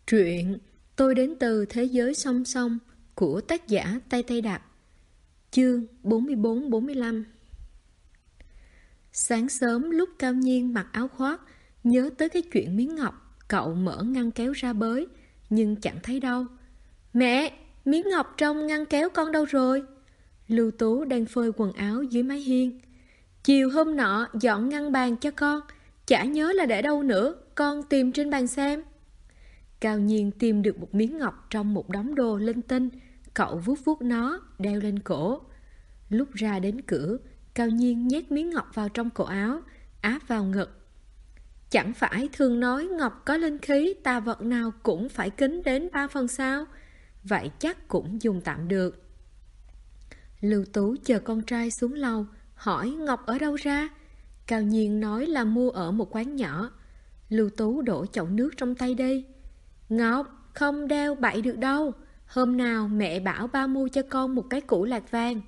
Truyện Tôi đến từ thế giới song song của tác giả Tây Tây Đạt. Chương 44-45. Sáng sớm lúc Cao Nhiên mặc áo khoác, nhớ tới cái chuyện miếng ngọc, cậu mở ngăn kéo ra bới, nhưng chẳng thấy đâu. Mẹ, miếng ngọc trong ngăn kéo con đâu rồi? Lưu Tú đang phơi quần áo dưới mái hiên. Chiều hôm nọ dọn ngăn bàn cho con, chả nhớ là để đâu nữa, con tìm trên bàn xem. Cao Nhiên tìm được một miếng ngọc trong một đống đồ linh tinh, cậu vuốt vuốt nó, đeo lên cổ. Lúc ra đến cửa, Cao Nhiên nhét miếng ngọc vào trong cổ áo, áp vào ngực. Chẳng phải thường nói ngọc có linh khí, tà vật nào cũng phải kính đến 3 phần sao? Vậy chắc cũng dùng tạm được. Lưu Tú chờ con trai xuống lầu, hỏi ngọc ở đâu ra? Cao Nhiên nói là mua ở một quán nhỏ. Lưu Tú đổ chậu nước trong tay đi. Ngọc, không đeo bậy được đâu. Hôm nào mẹ bảo ba mua cho con một cái củ lạc vàng.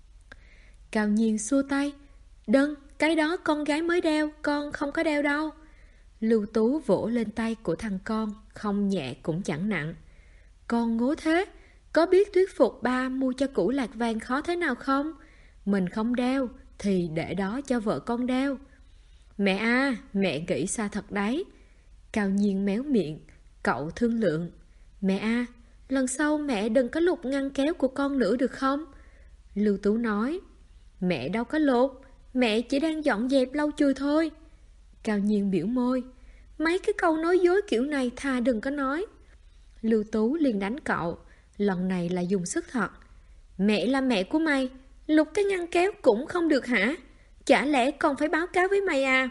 Cao Nhiên xua tay. Đừng, cái đó con gái mới đeo, con không có đeo đâu. Lưu Tú vỗ lên tay của thằng con, không nhẹ cũng chẳng nặng. Con ngố thế, có biết thuyết phục ba mua cho củ lạc vàng khó thế nào không? Mình không đeo thì để đó cho vợ con đeo. Mẹ à, mẹ nghĩ xa thật đấy. Cao Nhiên méo miệng. Cậu thương lượng. Mẹ à, lần sau mẹ đừng có lục ngăn kéo của con nữa được không? Lưu Tú nói. Mẹ đâu có lục, mẹ chỉ đang dọn dẹp lau chùi thôi. Cao Nhiên biểu môi. Mấy cái câu nói dối kiểu này thà đừng có nói. Lưu Tú liền đánh cậu. Lần này là dùng sức thật. Mẹ là mẹ của mày, lục cái ngăn kéo cũng không được hả? Chả lẽ con phải báo cáo với mày à?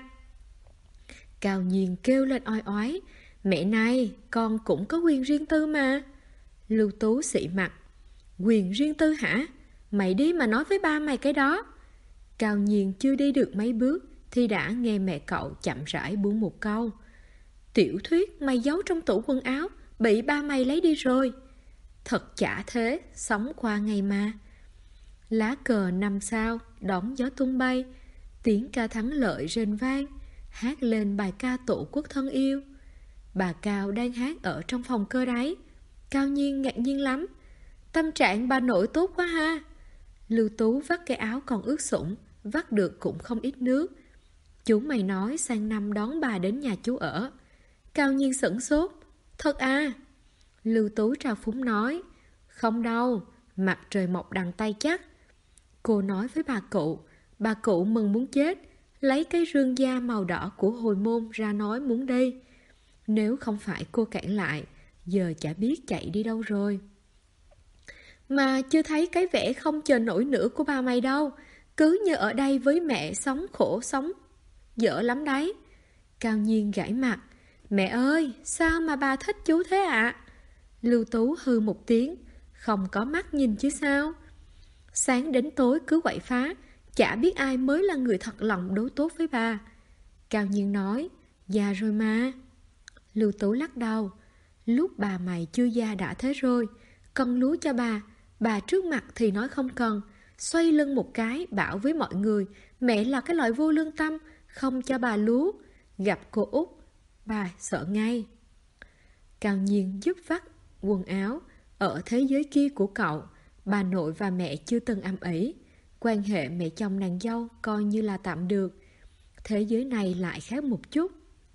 Cao Nhiên kêu lên oai oái. Mẹ này, con cũng có quyền riêng tư mà. Lưu Tú xị mặt. Quyền riêng tư hả? Mày đi mà nói với ba mày cái đó. Cao Nhiên chưa đi được mấy bước thì đã nghe mẹ cậu chậm rãi buông một câu. Tiểu thuyết mày giấu trong tủ quần áo, bị ba mày lấy đi rồi. Thật chả thế, sống qua ngày mà. Lá cờ 5 sao, đón gió tung bay, tiếng ca thắng lợi rền vang, hát lên bài ca tổ quốc thân yêu. Bà Cao đang hát ở trong phòng cơ đấy. Cao Nhiên ngạc nhiên lắm. Tâm trạng bà nội tốt quá ha. Lưu Tú vắt cái áo còn ướt sũng, vắt được cũng không ít nước. Chú mày nói sang năm đón bà đến nhà chú ở. Cao Nhiên sửng sốt. Thật à? Lưu Tú trao phúng nói. Không đâu, mặt trời mọc đằng Tây chắc. Cô nói với bà cụ mừng muốn chết, lấy cái rương da màu đỏ của hồi môn ra nói muốn đi. Nếu không phải cô cản lại, giờ chả biết chạy đi đâu rồi. Mà chưa thấy cái vẻ không chờ nổi nữa của bà mày đâu. Cứ như ở đây với mẹ sống khổ sống dở lắm đấy. Cao Nhiên gãi mặt. Mẹ ơi, sao mà bà thích chú thế ạ? Lưu Tú hư một tiếng. Không có mắt nhìn chứ sao? Sáng đến tối cứ quậy phá, chả biết ai mới là người thật lòng đối tốt với bà. Cao Nhiên nói. Già rồi mà. Lưu Tú lắc đầu. Lúc bà mày chưa già đã thế rồi. Cần lúa cho bà trước mặt thì nói không cần. Xoay lưng một cái bảo với mọi người mẹ là cái loại vô lương tâm, không cho bà lúa. Gặp cô Út, bà sợ ngay. Cao Nhiên giúp vắt quần áo. Ở thế giới kia của cậu, bà nội và mẹ chưa từng âm ỉ. Quan hệ mẹ chồng nàng dâu coi như là tạm được. Thế giới này lại khác một chút.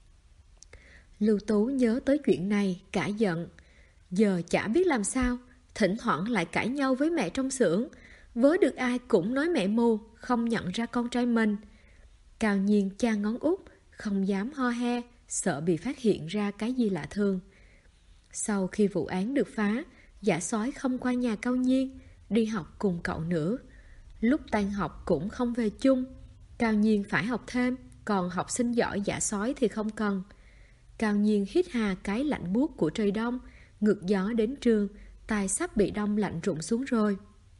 Lưu Tú nhớ tới chuyện này, cả giận. Giờ chả biết làm sao, thỉnh thoảng lại cãi nhau với mẹ trong xưởng. Vớ được ai cũng nói mẹ mù, không nhận ra con trai mình. Cao Nhiên cha ngón út, không dám ho he, sợ bị phát hiện ra cái gì lạ thường. Sau khi vụ án được phá, Giả Sói không qua nhà Cao Nhiên, đi học cùng cậu nữa. Lúc tan học cũng không về chung. Cao Nhiên phải học thêm, còn học sinh giỏi Giả Sói thì không cần. Cao Nhiên hít hà cái lạnh buốt của trời đông, ngược gió đến trường, tai sắp bị đông lạnh rụng xuống rồi.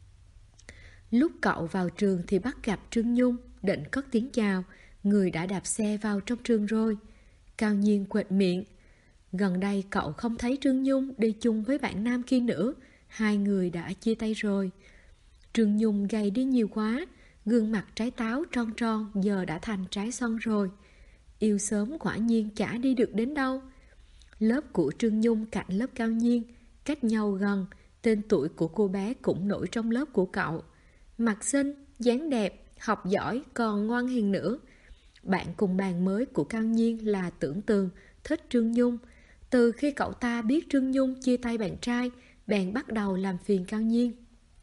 Lúc cậu vào trường thì bắt gặp Trương Nhung, định cất tiếng chào, người đã đạp xe vào trong trường rồi. Cao Nhiên quệt miệng. Gần đây cậu không thấy Trương Nhung đi chung với bạn nam kia nữa, hai người đã chia tay rồi. Trương Nhung gầy đi nhiều quá, gương mặt trái táo tròn tròn giờ đã thành trái xoan rồi. Yêu sớm quả nhiên chả đi được đến đâu. Lớp của Trương Nhung cạnh lớp Cao Nhiên, cách nhau gần, tên tuổi của cô bé cũng nổi trong lớp của cậu. Mặt xinh, dáng đẹp, học giỏi, còn ngoan hiền nữa. Bạn cùng bàn mới của Cao Nhiên là Tưởng Tường, thích Trương Nhung. Từ khi cậu ta biết Trương Nhung chia tay bạn trai, bèn bắt đầu làm phiền Cao Nhiên.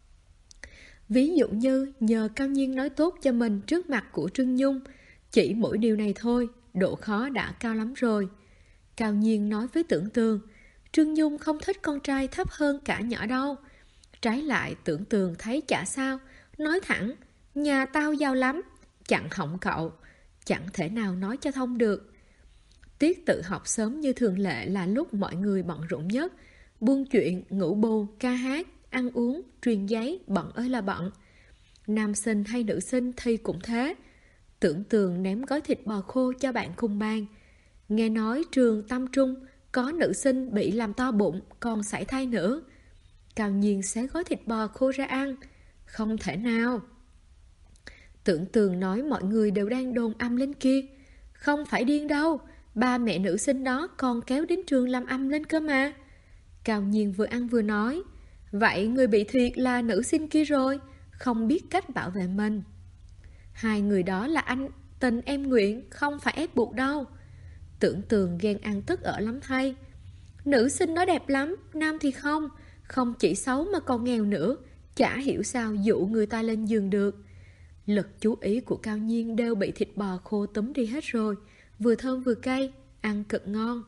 Ví dụ như nhờ Cao Nhiên nói tốt cho mình trước mặt của Trương Nhung. Chỉ mỗi điều này thôi, độ khó đã cao lắm rồi. Cao Nhiên nói với Tưởng Tường, Trương Nhung không thích con trai thấp hơn cả nhỏ đâu. Trái lại Tưởng Tường thấy chả sao, nói thẳng, nhà tao giàu lắm, chặn họng cậu, chẳng thể nào nói cho thông được. Tiết tự học sớm như thường lệ là lúc mọi người bận rộn nhất. Buôn chuyện, ngủ bù, ca hát, ăn uống, truyền giấy, bận ơi là bận. Nam sinh hay nữ sinh thì cũng thế. Tưởng Tường ném gói thịt bò khô cho bạn cùng bàn. Nghe nói trường Tâm Trung có nữ sinh bị làm to bụng, còn sảy thai nữa. Cao Nhiên xé gói thịt bò khô ra ăn. Không thể nào. Tưởng Tường nói mọi người đều đang đồn âm lên kia. Không phải điên đâu, ba mẹ nữ sinh đó còn kéo đến trường làm âm lên cơ mà. Cao Nhiên vừa ăn vừa nói, vậy người bị thiệt là nữ sinh kia rồi, không biết cách bảo vệ mình. Hai người đó là anh tình em nguyện, không phải ép buộc đâu. Tưởng Tường ghen ăn tức ở lắm thay. Nữ sinh đó đẹp lắm, nam thì không. Không chỉ xấu mà còn nghèo nữa, chả hiểu sao dụ người ta lên giường được. Lực chú ý của Cao Nhiên đều bị thịt bò khô túm đi hết rồi, vừa thơm vừa cay, ăn cực ngon.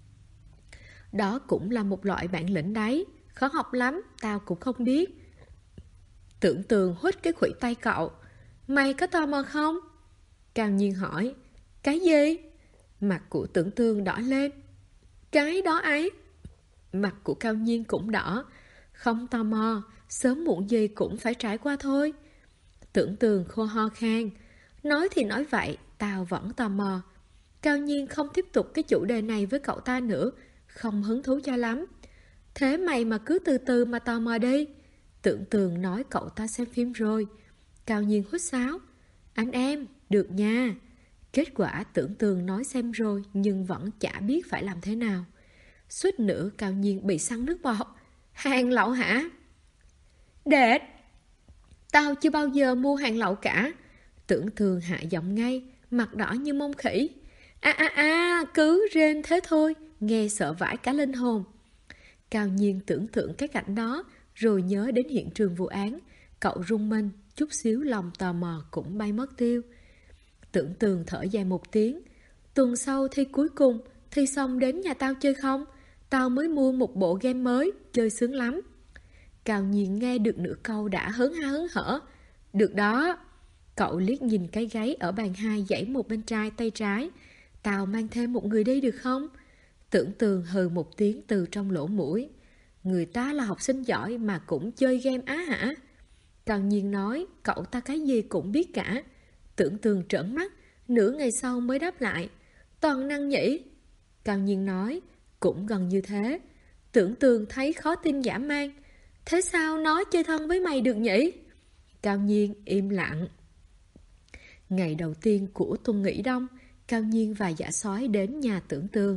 Đó cũng là một loại bản lĩnh đấy, khó học lắm, tao cũng không biết. Tưởng Tường hút cái khuỷu tay cậu. Mày có tò mò không? Cao Nhiên hỏi. Cái gì? Mặt của Tưởng Tường đỏ lên. Cái đó ấy. Mặt của Cao Nhiên cũng đỏ. Không tò mò, sớm muộn gì cũng phải trải qua thôi. Tưởng Tường khô ho khan. Nói thì nói vậy, tao vẫn tò mò. Cao Nhiên không tiếp tục cái chủ đề này với cậu ta nữa, không hứng thú cho lắm. Thế mày mà cứ từ từ mà tò mò đi. Tưởng Tường nói cậu ta xem phim rồi. Cao Nhiên hút sáo. Anh em, được nha. Kết quả Tưởng Tường nói xem rồi nhưng vẫn chả biết phải làm thế nào. Suýt nữa Cao Nhiên bị săn nước bọt. Hàng lậu hả? Đệt! Tao chưa bao giờ mua hàng lậu cả. Tưởng Tường hạ giọng ngay, mặt đỏ như mông khỉ. Cứ rên thế thôi, nghe sợ vãi cả linh hồn. Cao Nhiên tưởng tượng cái cảnh đó, rồi nhớ đến hiện trường vụ án. Cậu rung mình, chút xíu lòng tò mò cũng bay mất tiêu. Tưởng Tường thở dài một tiếng. Tuần sau thi cuối cùng, thi xong đến nhà tao chơi không? Tao mới mua một bộ game mới, chơi sướng lắm. Cao Nhiên nghe được nửa câu đã hớn ha hớn hở. Được đó. Cậu liếc nhìn cái gáy ở bàn hai dãy một bên tay trái. Tao mang thêm một người đi được không? Tưởng Tường hừ một tiếng từ trong lỗ mũi. Người ta là học sinh giỏi mà cũng chơi game á hả? Cao Nhiên nói, cậu ta cái gì cũng biết cả. Tưởng Tường trợn mắt, nửa ngày sau mới đáp lại. Toàn năng nhỉ? Cao Nhiên nói, cũng gần như thế. Tưởng Tường thấy khó tin dã man. Thế sao nó chơi thân với mày được nhỉ? Cao Nhiên im lặng. Ngày đầu tiên của tuần nghỉ đông, Cao Nhiên và Dạ Sói đến nhà Tưởng Tường.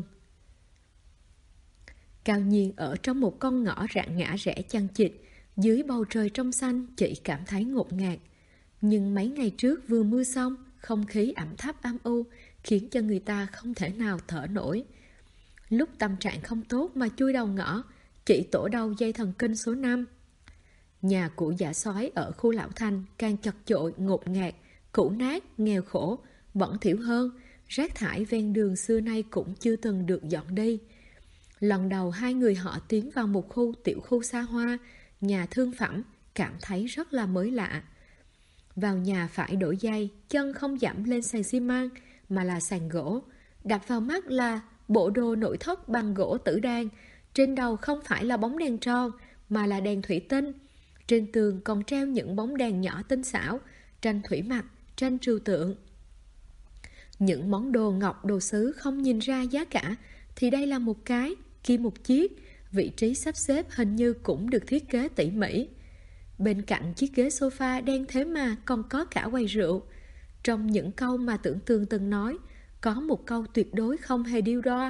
Cao Nhiên ở trong một con ngõ rạn ngã rẽ chằng chịt, dưới bầu trời trong xanh chị cảm thấy ngột ngạt. Nhưng mấy ngày trước vừa mưa xong, không khí ẩm thấp âm u khiến cho người ta không thể nào thở nổi. Lúc tâm trạng không tốt mà chui đầu ngõ, chị tổ đầu dây thần kinh số 5. Nhà của Dạ Sói ở khu Lão Thành càng chật chội, ngột ngạt, cũ nát, nghèo khổ, bẩn thỉu hơn. Rác thải ven đường xưa nay cũng chưa từng được dọn đi. Lần đầu hai người họ tiến vào một tiểu khu xa hoa, nhà thương phẩm, cảm thấy rất là mới lạ. Vào nhà phải đổi giày, chân không dẫm lên sàn xi măng mà là sàn gỗ. Đập vào mắt là bộ đồ nội thất bằng gỗ tử đàn. Trên đầu không phải là bóng đèn tròn mà là đèn thủy tinh. Trên tường còn treo những bóng đèn nhỏ tinh xảo, tranh thủy mặc, tranh trừu tượng. Những món đồ ngọc đồ sứ không nhìn ra giá cả thì đây là một cái, kia một chiếc. Vị trí sắp xếp hình như cũng được thiết kế tỉ mỉ. Bên cạnh chiếc ghế sofa đen thế mà còn có cả quầy rượu. Trong những câu mà Tưởng Tường từng nói, có một câu tuyệt đối không hề điêu đoa.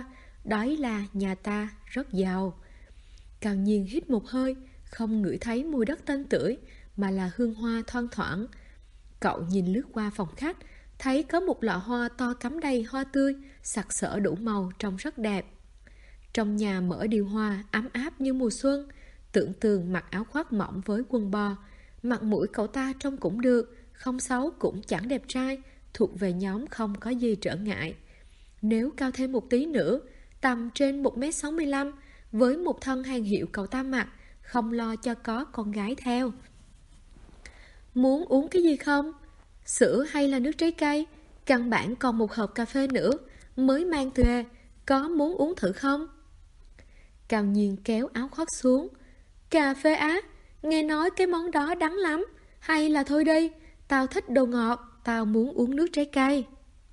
Đấy là nhà ta rất giàu. Cao Nhiên hít một hơi, không ngửi thấy mùi đất tanh tưởi, mà là hương hoa thoang thoảng. Cậu nhìn lướt qua phòng khách, thấy có một lọ hoa to cắm đầy hoa tươi, sặc sỡ đủ màu, trông rất đẹp. Trong nhà mở điều hòa, ấm áp như mùa xuân. Tưởng Tường mặc áo khoác mỏng với quần bò. Mặt mũi cậu ta trông cũng được, không xấu cũng chẳng đẹp trai, thuộc về nhóm không có gì trở ngại. Nếu cao thêm một tí nữa, tầm trên 1m65, với một thân hàng hiệu cậu ta mặc, không lo cho có con gái theo. Muốn uống cái gì không? Sữa hay là nước trái cây? Căn bản còn một hộp cà phê nữa, mới mang về, có muốn uống thử không? Cao Nhiên kéo áo khoác xuống. Cà phê á? Nghe nói cái món đó đắng lắm. Hay là thôi đi, tao thích đồ ngọt, tao muốn uống nước trái cây.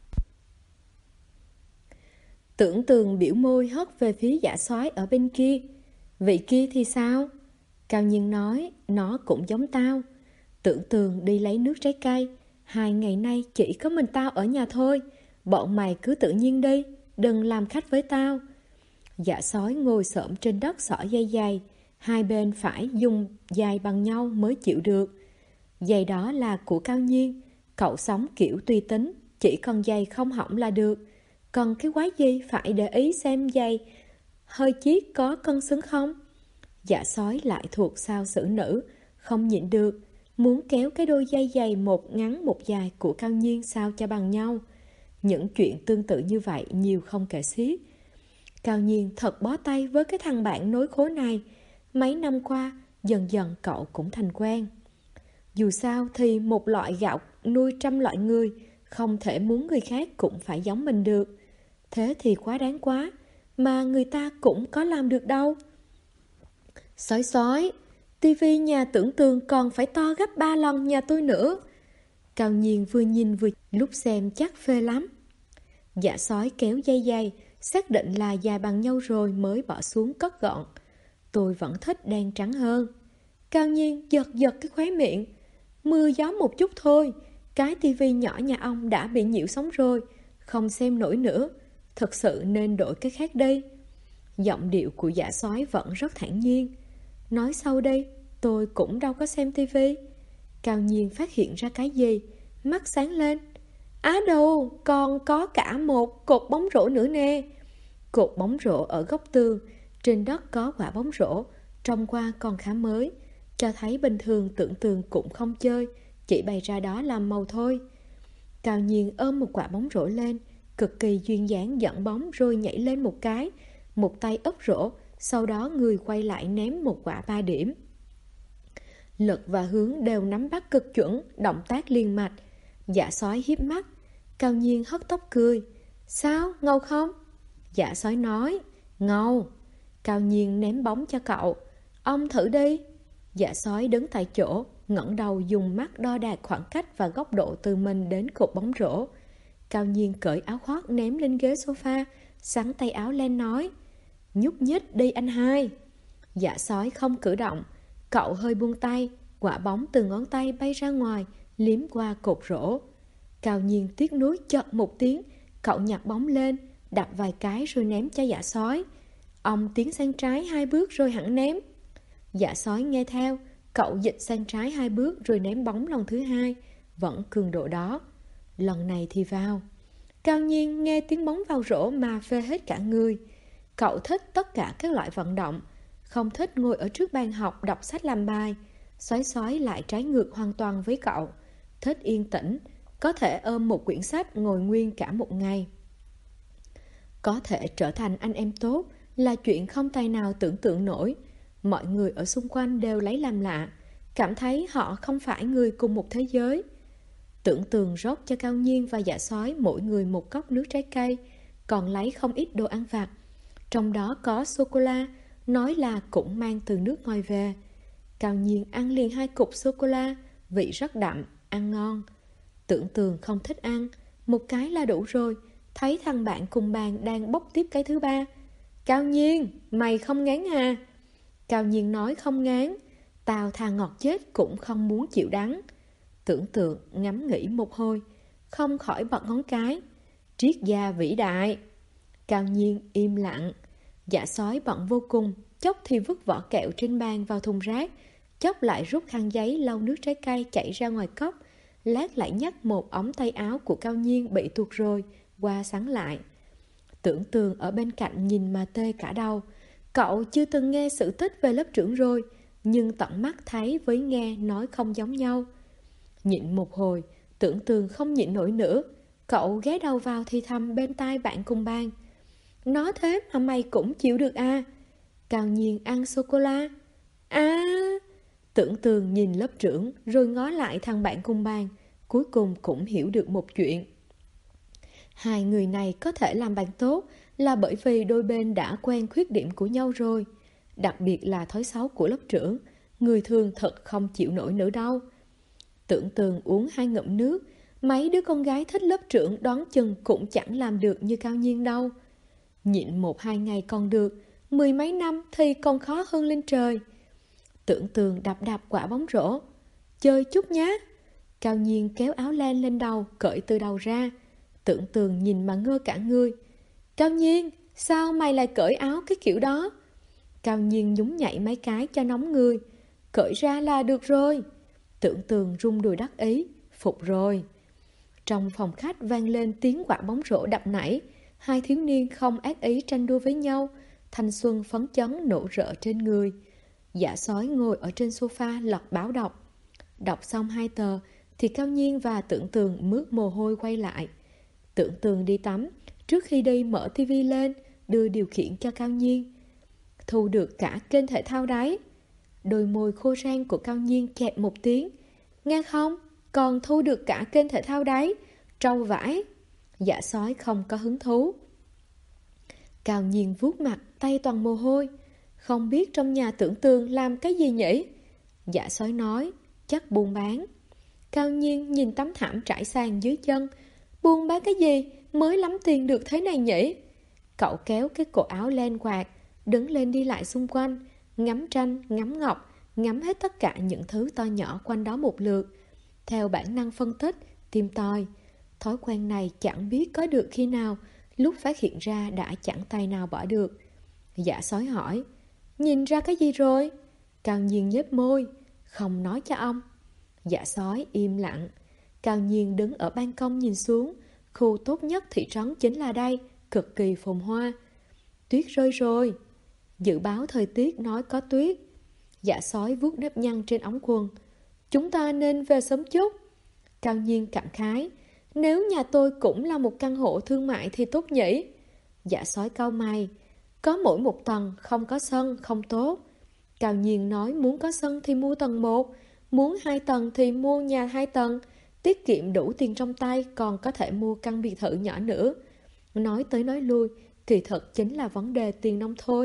Tưởng Tường biểu môi hất về phía Dạ Soái ở bên kia. Vị kia thì sao? Cao Nhiên nói, nó cũng giống tao. Tưởng Tường đi lấy nước trái cây. 2 ngày nay chỉ có mình tao ở nhà thôi. Bọn mày cứ tự nhiên đi, đừng làm khách với tao. Dạ Sói ngồi xổm trên đất xỏ dây giày. Hai bên phải dùng giày bằng nhau mới chịu được. Giày đó là của Cao Nhiên. Cậu sống kiểu tùy tính, chỉ cần giày không hỏng là được. Còn cái quái gì phải để ý xem giày hơi chiếc có cân xứng không? Dạ Sói lại thuộc sao xử nữ, không nhịn được, muốn kéo cái đôi dây giày một ngắn một dài của Cao Nhiên sao cho bằng nhau. Những chuyện tương tự như vậy nhiều không kể xiết. Cao Nhiên thật bó tay với cái thằng bạn nối khố này. Mấy năm qua, dần dần cậu cũng thành quen. Dù sao thì một loại gạo nuôi trăm loại người, không thể muốn người khác cũng phải giống mình được. Thế thì quá đáng quá, mà người ta cũng có làm được đâu. Sói sói, tivi nhà Tưởng Tường còn phải to gấp 3 lần nhà tôi nữa. Cao Nhiên vừa nhìn vừa lúc xem chắc phê lắm. Dạ Sói kéo dây dây, xác định là dài bằng nhau rồi mới bỏ xuống cất gọn. Tôi vẫn thích đen trắng hơn. Cao Nhiên giật giật cái khóe miệng. Mưa gió một chút thôi, cái tivi nhỏ nhà ông đã bị nhiễu sóng rồi, không xem nổi nữa. Thật sự nên đổi cái khác đi. Giọng điệu của Dạ Sói vẫn rất thản nhiên. Nói sau đây, tôi cũng đâu có xem tivi. Cao Nhiên phát hiện ra cái gì, mắt sáng lên. Á đâu, còn có cả một cột bóng rổ nữa nè. Cột bóng rổ ở góc tường, trên đất có quả bóng rổ, trông qua còn khá mới, cho thấy bình thường Tưởng Tường cũng không chơi, chỉ bày ra đó làm màu thôi. Cao Nhiên ôm một quả bóng rổ lên, cực kỳ duyên dáng dẫn bóng rồi nhảy lên một cái, một tay ấp rổ, sau đó người quay lại ném một quả 3 điểm. Lực và hướng đều nắm bắt cực chuẩn, động tác liền mạch. Dạ Sói hiếp mắt. Cao Nhiên hất tóc cười. Sao, ngầu không? Dạ Sói nói, ngầu. Cao Nhiên ném bóng cho cậu. Ông thử đi. Dạ Sói đứng tại chỗ, ngẩng đầu dùng mắt đo đạc khoảng cách và góc độ từ mình đến cột bóng rổ. Cao Nhiên cởi áo khoác ném lên ghế sofa, xắn tay áo lên nói, nhúc nhích đi anh hai. Dạ Sói không cử động. Cậu hơi buông tay, quả bóng từ ngón tay bay ra ngoài, liếm qua cột rổ. Cao Nhiên tiếc nuối chợt một tiếng, cậu nhặt bóng lên, đập vài cái rồi ném cho Dạ Sói. Ông tiến sang trái 2 bước rồi hẳn ném. Dạ Sói nghe theo, cậu dịch sang trái 2 bước rồi ném bóng lần thứ 2, vẫn cường độ đó. Lần này thì vào. Cao Nhiên nghe tiếng bóng vào rổ mà phê hết cả người. Cậu thích tất cả các loại vận động, không thích ngồi ở trước bàn học đọc sách làm bài. Sói Sói lại trái ngược hoàn toàn với cậu, thích yên tĩnh, có thể ôm một quyển sách ngồi nguyên cả một ngày. Có thể trở thành anh em tốt là chuyện không tài nào tưởng tượng nổi. Mọi người ở xung quanh đều lấy làm lạ, cảm thấy họ không phải người cùng một thế giới. Tưởng Tường rót cho Cao Nhiên và Dạ Sói mỗi người một cốc nước trái cây, còn lấy không ít đồ ăn vặt, trong đó có sô-cô-la, nói là cũng mang từ nước ngoài về. Cao Nhiên ăn liền 2 cục sô-cô-la, vị rất đậm, ăn ngon. Tưởng Tường không thích ăn, một cái là đủ rồi, thấy thằng bạn cùng bàn đang bốc tiếp cái thứ 3. Cao Nhiên, mày không ngán à? Cao Nhiên nói không ngán, tao thà ngọt chết cũng không muốn chịu đắng. Tưởng Tượng ngắm nghĩ một hồi, không khỏi bật ngón cái. Triết gia vĩ đại. Cao Nhiên im lặng. Dạ sói bận vô cùng, chốc thì vứt vỏ kẹo trên bàn vào thùng rác, chốc lại rút khăn giấy lau nước trái cây chảy ra ngoài cốc, lát lại nhắc một ống tay áo của Cao Nhiên bị tuột rồi, qua sắn lại. Tưởng Tường ở bên cạnh nhìn mà tê cả đầu. Cậu chưa từng nghe sự tích về lớp trưởng rồi, nhưng tận mắt thấy với nghe nói không giống nhau. Nhịn một hồi, Tưởng Tường không nhịn nổi nữa. Cậu ghé đầu vào thì thầm bên tai bạn cùng bàn. Nói thế mà mày cũng chịu được à? Cao Nhiên ăn sô-cô-la. À... Tưởng Tường nhìn lớp trưởng rồi ngó lại thằng bạn cùng bàn, cuối cùng cũng hiểu được một chuyện. Hai người này có thể làm bạn tốt là bởi vì đôi bên đã quen khuyết điểm của nhau rồi. Đặc biệt là thói xấu của lớp trưởng, người thường thật không chịu nổi nữa đâu. Tưởng Tường uống 2 ngụm nước, mấy đứa con gái thích lớp trưởng đoán chừng cũng chẳng làm được như Cao Nhiên đâu. Nhịn 1-2 ngày còn được, 10 mấy năm thì còn khó hơn lên trời. Tưởng Tường đập quả bóng rổ. Chơi chút nhé. Cao Nhiên kéo áo len lên đầu, cởi từ đầu ra. Tưởng Tường nhìn mà ngơ cả người. Cao Nhiên, sao mày lại cởi áo cái kiểu đó? Cao Nhiên nhún nhảy mấy cái cho nóng người. Cởi ra là được rồi. Tưởng Tường rung đùi đắc ý. Phục rồi. Trong phòng khách vang lên tiếng quả bóng rổ đập nảy. Hai thiếu niên không ác ý tranh đua với nhau. Thanh xuân phấn chấn nổ rỡ trên người. Dạ sói ngồi ở trên sofa lật báo đọc. Đọc xong 2 tờ thì Cao Nhiên và Tưởng Tường mướt mồ hôi quay lại. Tưởng Tường đi tắm, trước khi đi mở tivi lên, đưa điều khiển cho Cao Nhiên. Thu được cả kênh thể thao đấy. Đôi môi khô rang của Cao Nhiên kẹp một tiếng. Nghe không? Còn thu được cả kênh thể thao đấy. Trâu vãi. Dạ sói không có hứng thú. Cao Nhiên vuốt mặt, tay toàn mồ hôi. Không biết trong nhà Tưởng Tường làm cái gì nhỉ? Dạ sói nói, chắc buôn bán. Cao Nhiên nhìn tấm thảm trải sàn dưới chân. Buôn bán cái gì mới lắm tiền được thế này nhỉ? Cậu kéo cái cổ áo len quạt, đứng lên đi lại xung quanh, ngắm tranh, ngắm ngọc, ngắm hết tất cả những thứ to nhỏ quanh đó một lượt. Theo bản năng phân tích, tìm tòi. Thói quen này chẳng biết có được khi nào, lúc phát hiện ra đã chẳng tay nào bỏ được. Dạ sói hỏi, nhìn ra cái gì rồi? Cao Nhiên nhếch môi, không nói cho ông. Dạ sói im lặng. Cao Nhiên đứng ở ban công nhìn xuống. Khu tốt nhất thị trấn chính là đây, cực kỳ phồn hoa. Tuyết rơi rồi. Dự báo thời tiết nói có tuyết. Dạ sói vuốt nếp nhăn trên ống quần. Chúng ta nên về sớm chút. Cao Nhiên cảm khái, nếu nhà tôi cũng là một căn hộ thương mại thì tốt nhỉ? Dạ sói cau mày, có mỗi một tầng, không có sân, không tốt. Cao Nhiên nói muốn có sân thì mua tầng 1, muốn 2 tầng thì mua nhà 2 tầng, tiết kiệm đủ tiền trong tay, còn có thể mua căn biệt thự nhỏ nữa. Nói tới nói lui, kỳ thực chính là vấn đề tiền nong thôi.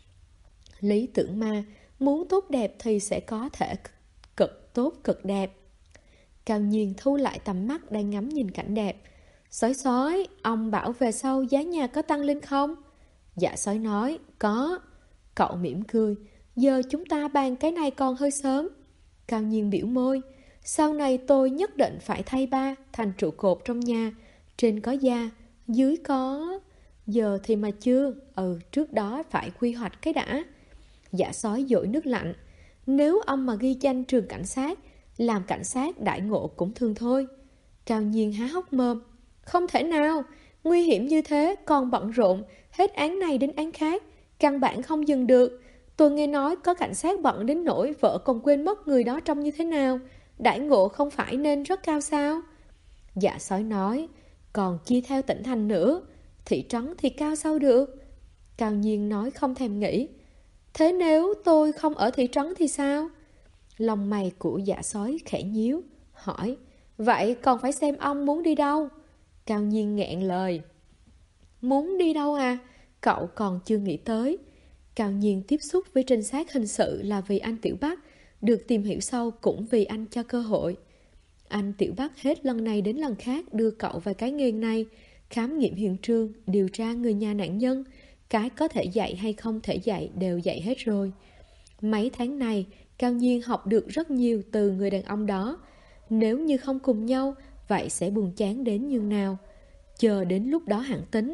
Lý tưởng mà, muốn tốt đẹp thì sẽ có thể cực tốt cực đẹp. Cao Nhiên thu lại tầm mắt đang ngắm nhìn cảnh đẹp. Sói sói, ông bảo về sau giá nhà có tăng lên không? Dạ sói nói, có. Cậu mỉm cười, giờ chúng ta bàn cái này còn hơi sớm. Cao Nhiên biểu môi, sau này tôi nhất định phải thay ba thành trụ cột trong nhà. Trên có da, dưới có... Giờ thì mà chưa, trước đó phải quy hoạch cái đã. Dạ sói dội nước lạnh, nếu ông mà ghi danh trường cảnh sát, làm cảnh sát đại ngộ cũng thương thôi. Cao Nhiên há hốc mồm, không thể nào, nguy hiểm như thế còn bận rộn, hết án này đến án khác, căn bản không dừng được. Tôi nghe nói có cảnh sát bận đến nỗi vợ còn quên mất người đó trông như thế nào. Đại ngộ không phải nên rất cao sao? Dạ sói nói, còn chia theo tỉnh thành nữa, thị trấn thì cao sao được? Cao Nhiên nói không thèm nghĩ, thế nếu tôi không ở thị trấn thì sao? Lông mày của dạ sói khẽ nhíu, hỏi, vậy còn phải xem ông muốn đi đâu? Cao Nhiên nghẹn lời, muốn đi đâu à? Cậu còn chưa nghĩ tới. Cao Nhiên tiếp xúc với trinh sát hình sự là vì anh Tiểu Bắc, được tìm hiểu sâu cũng vì anh cho cơ hội. Anh Tiểu Bắc hết lần này đến lần khác đưa cậu vào cái nghề này, khám nghiệm hiện trường, điều tra người nhà nạn nhân, cái có thể dạy hay không thể dạy đều dạy hết rồi. Mấy tháng này, Cao Nhiên học được rất nhiều từ người đàn ông đó. Nếu như không cùng nhau, vậy sẽ buồn chán đến nhường nào. Chờ đến lúc đó hẳn tính,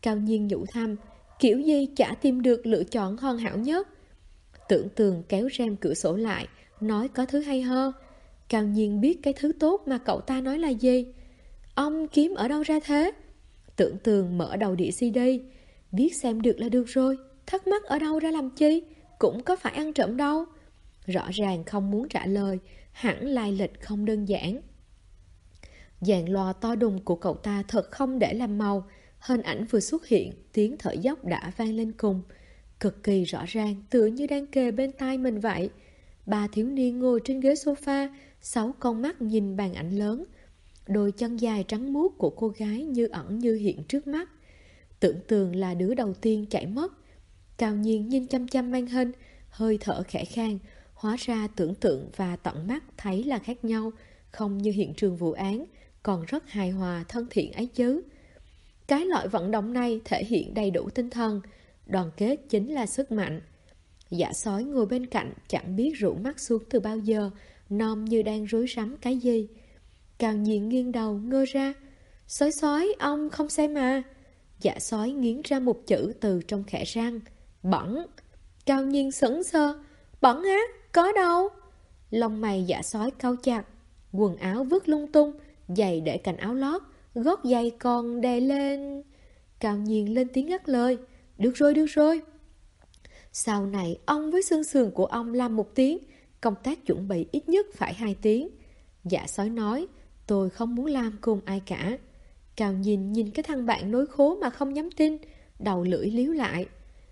Cao Nhiên nhủ thầm, kiểu gì chả tìm được lựa chọn hoàn hảo nhất. Tưởng Tường kéo rèm cửa sổ lại, nói có thứ hay ho. Cao Nhiên biết cái thứ tốt mà cậu ta nói là gì. Ông kiếm ở đâu ra thế? Tưởng Tường mở đầu đĩa CD. Viết xem được là được rồi, thắc mắc ở đâu ra làm chi, cũng có phải ăn trộm đâu. Rõ ràng không muốn trả lời, hẳn lai lịch không đơn giản. Dàn loa to đùng của cậu ta thật không để làm màu. Hình ảnh vừa xuất hiện, tiếng thở dốc đã vang lên cùng. Cực kỳ rõ ràng, tựa như đang kề bên tai mình vậy. 3 thiếu niên ngồi trên ghế sofa, 6 con mắt nhìn màn ảnh lớn. Đôi chân dài trắng muốt của cô gái như ẩn như hiện trước mắt. Tưởng Tường là đứa đầu tiên chạy mất. Cao Nhiên nhìn chăm chăm màn hình, hơi thở khẽ khàng. Hóa ra tưởng tượng và tận mắt thấy là khác nhau, không như hiện trường vụ án, còn rất hài hòa thân thiện ấy chứ. Cái loại vận động này thể hiện đầy đủ tinh thần, đoàn kết chính là sức mạnh. Dạ Sói ngồi bên cạnh chẳng biết rũ mắt xuống từ bao giờ, nom như đang rối rắm cái gì. Cao Nhiên nghiêng đầu ngơ ra. Sói sói, ông không xem mà. Dạ Sói nghiến ra một chữ từ trong kẽ răng. Bẩn. Cao Nhiên sững sờ. Bẩn á? Có đâu? Lông mày Dạ Sói cau chặt. Quần áo vứt lung tung, giày để cạnh áo lót, gót giày còn đè lên. Cao Nhiên lên tiếng ngắt lời. Được rồi. Sau này ông với xương sườn của ông làm 1 tiếng, công tác chuẩn bị ít nhất phải 2 tiếng. Dạ Sói nói, tôi không muốn làm cùng ai cả. Cao nhìn cái thằng bạn nối khố mà không dám tin, đầu lưỡi líu lại.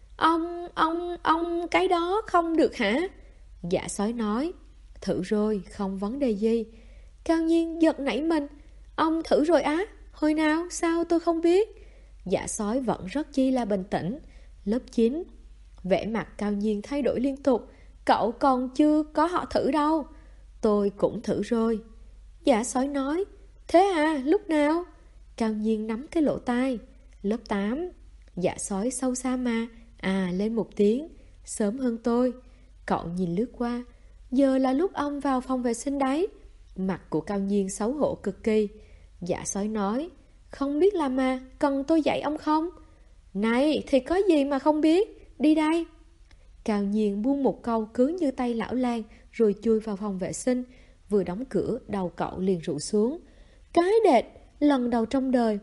Ông cái đó không được hả? Dạ Sói nói, thử rồi, không vấn đề gì. Cao Nhiên giật nảy mình. Ông thử rồi á? Hồi nào? Sao tôi không biết? Dạ Sói vẫn rất chi là bình tĩnh. Lớp 9. Vẻ mặt Cao Nhiên thay đổi liên tục. Cậu còn chưa có họ thử đâu. Tôi cũng thử rồi. Dạ Sói nói, thế à, lúc nào? Cao Nhiên nắm cái lỗ tai. Lớp 8. Dạ Sói sâu xa mà. À, lên 1 tiếng. Sớm hơn tôi. Cậu nhìn lướt qua. Giờ là lúc ông vào phòng vệ sinh đấy. Mặt của Cao Nhiên xấu hổ cực kỳ. Dạ Sói nói, không biết làm mà, cần tôi dạy ông không? Này, thì có gì mà không biết, đi đây. Cao Nhiên buông một câu cứ như tay lão lang, rồi chui vào phòng vệ sinh. Vừa đóng cửa, đầu cậu liền rũ xuống. Cái đệt, lần đầu trong đời.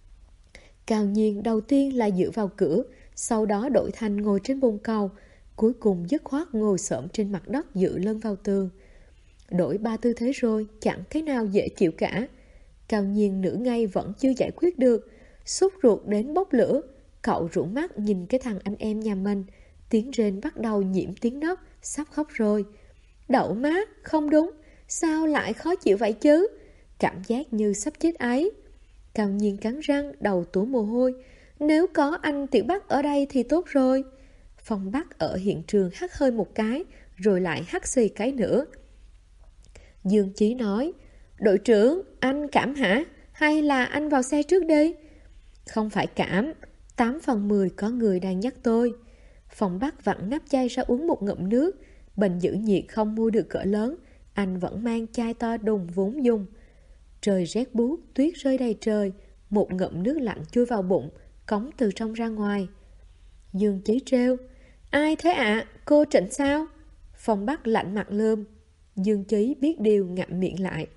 Cao Nhiên đầu tiên là dựa vào cửa, sau đó đổi thành ngồi trên bồn cầu, cuối cùng dứt khoát ngồi xổm trên mặt đất dựa lưng vào tường. Đổi 3 tư thế rồi, chẳng cái nào dễ chịu cả. Cao Nhiên nửa ngày vẫn chưa giải quyết được, sốt ruột đến bốc lửa. Cậu rũ mắt nhìn cái thằng anh em nhà mình, tiếng rên bắt đầu nhiễm tiếng đất, sắp khóc rồi. Đậu má, không đúng, sao lại khó chịu vậy chứ? Cảm giác như sắp chết ấy. Cao Nhiên cắn răng, đầu túa mồ hôi. Nếu có anh Tiểu Bắc ở đây thì tốt rồi. Phong Bắc ở hiện trường hắt hơi một cái, rồi lại hắt xì cái nữa. Dương Chí nói, đội trưởng, anh cảm hả? Hay là anh vào xe trước đi? Không phải cảm, 8 phần 10 có người đang nhắc tôi. Phong Bắc vặn nắp chai ra uống một ngụm nước. Bình giữ nhiệt không mua được cỡ lớn, anh vẫn mang chai to đùng vốn dùng. Trời rét buốt, tuyết rơi đầy trời. Một ngụm nước lạnh chui vào bụng, cống từ trong ra ngoài. Dương Chí trêu, ai thế ạ? Cô Trịnh sao? Phong Bắc lạnh mặt lườm. Dương Chí biết điều ngậm miệng lại.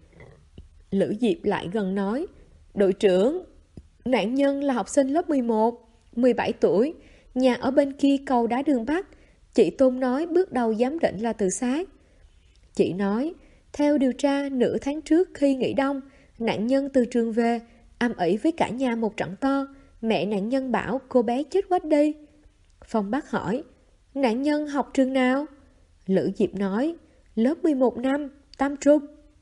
Lữ Diệp lại gần nói, đội trưởng, nạn nhân là học sinh lớp 11, 17 tuổi, nhà ở bên kia cầu đá đường Bắc. Chị Tôn nói bước đầu giám định là tự sát. Chị nói, theo điều tra nửa tháng trước khi nghỉ đông, nạn nhân từ trường về, âm ỉ với cả nhà một trận to. Mẹ nạn nhân bảo cô bé chết quách đi. Phong Bắc hỏi, nạn nhân học trường nào? Lữ Diệp nói, lớp 11 năm, Tam Trung.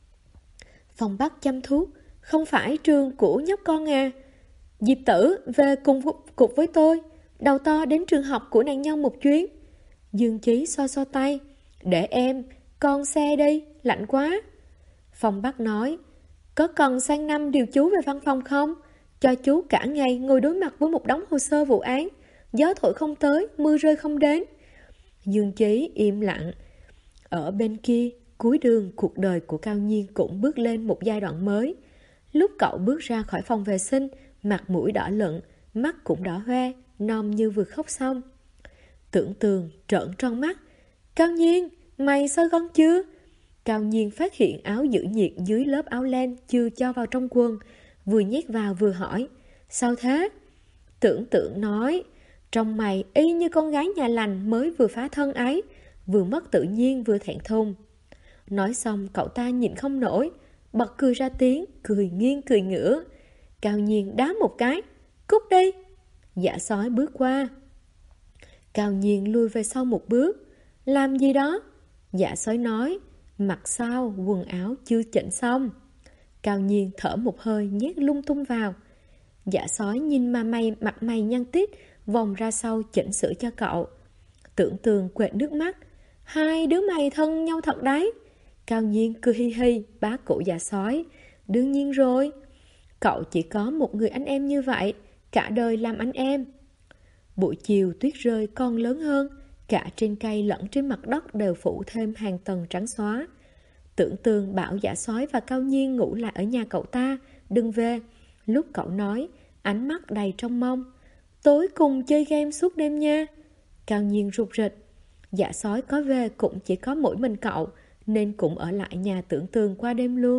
Phong Bắc chăm thuốc, không phải trường của nhóc con à? Diệp Tử về cùng cục với tôi, đầu to đến trường học của nạn nhân một chuyến. Dương Chí xoa tay, để em, con xe đi, lạnh quá. Phong Bắc nói, có cần sang năm điều chú về văn phòng không? Cho chú cả ngày ngồi đối mặt với một đống hồ sơ vụ án, gió thổi không tới, mưa rơi không đến. Dương Chí im lặng. Ở bên kia, cuối đường, cuộc đời của Cao Nhiên cũng bước lên một giai đoạn mới. Lúc cậu bước ra khỏi phòng vệ sinh, mặt mũi đỏ lựng, mắt cũng đỏ hoe, non như vừa khóc xong. Tưởng Tường trợn tròn mắt. Cao Nhiên, mày soi gân chưa? Cao Nhiên phát hiện áo giữ nhiệt dưới lớp áo len chưa cho vào trong quần, vừa nhét vào vừa hỏi. Sao thế? Tưởng Tượng nói, trông mày y như con gái nhà lành mới vừa phá thân ấy, vừa mất tự nhiên vừa thẹn thùng. Nói xong cậu ta nhịn không nổi, bật cười ra tiếng, cười nghiêng cười ngửa. Cao Nhiên đá một cái, cút đi. Dạ sói bước qua. Cao Nhiên lui về sau một bước. Làm gì đó? Dạ sói nói, mặc sao quần áo chưa chỉnh xong. Cao Nhiên thở một hơi nhét lung tung vào. Dạ sói nhìn mặt mày nhăn tít, vòng ra sau chỉnh sửa cho cậu. Tưởng Tường quệt nước mắt. Hai đứa mày thân nhau thật đấy. Cao Nhiên cười hi hi, bá cổ dạ sói. Đương nhiên rồi. Cậu chỉ có một người anh em như vậy, cả đời làm anh em. Buổi chiều tuyết rơi còn lớn hơn, cả trên cây lẫn trên mặt đất đều phủ thêm hàng tầng trắng xóa. Tưởng Tường bảo dạ sói và Cao Nhiên ngủ lại ở nhà cậu ta, đừng về. Lúc cậu nói, ánh mắt đầy trông mong. Tối cùng chơi game suốt đêm nha. Cao Nhiên rụt rịch. Dạ sói có về cũng chỉ có mỗi mình cậu, nên cũng ở lại nhà Tưởng Tường qua đêm luôn.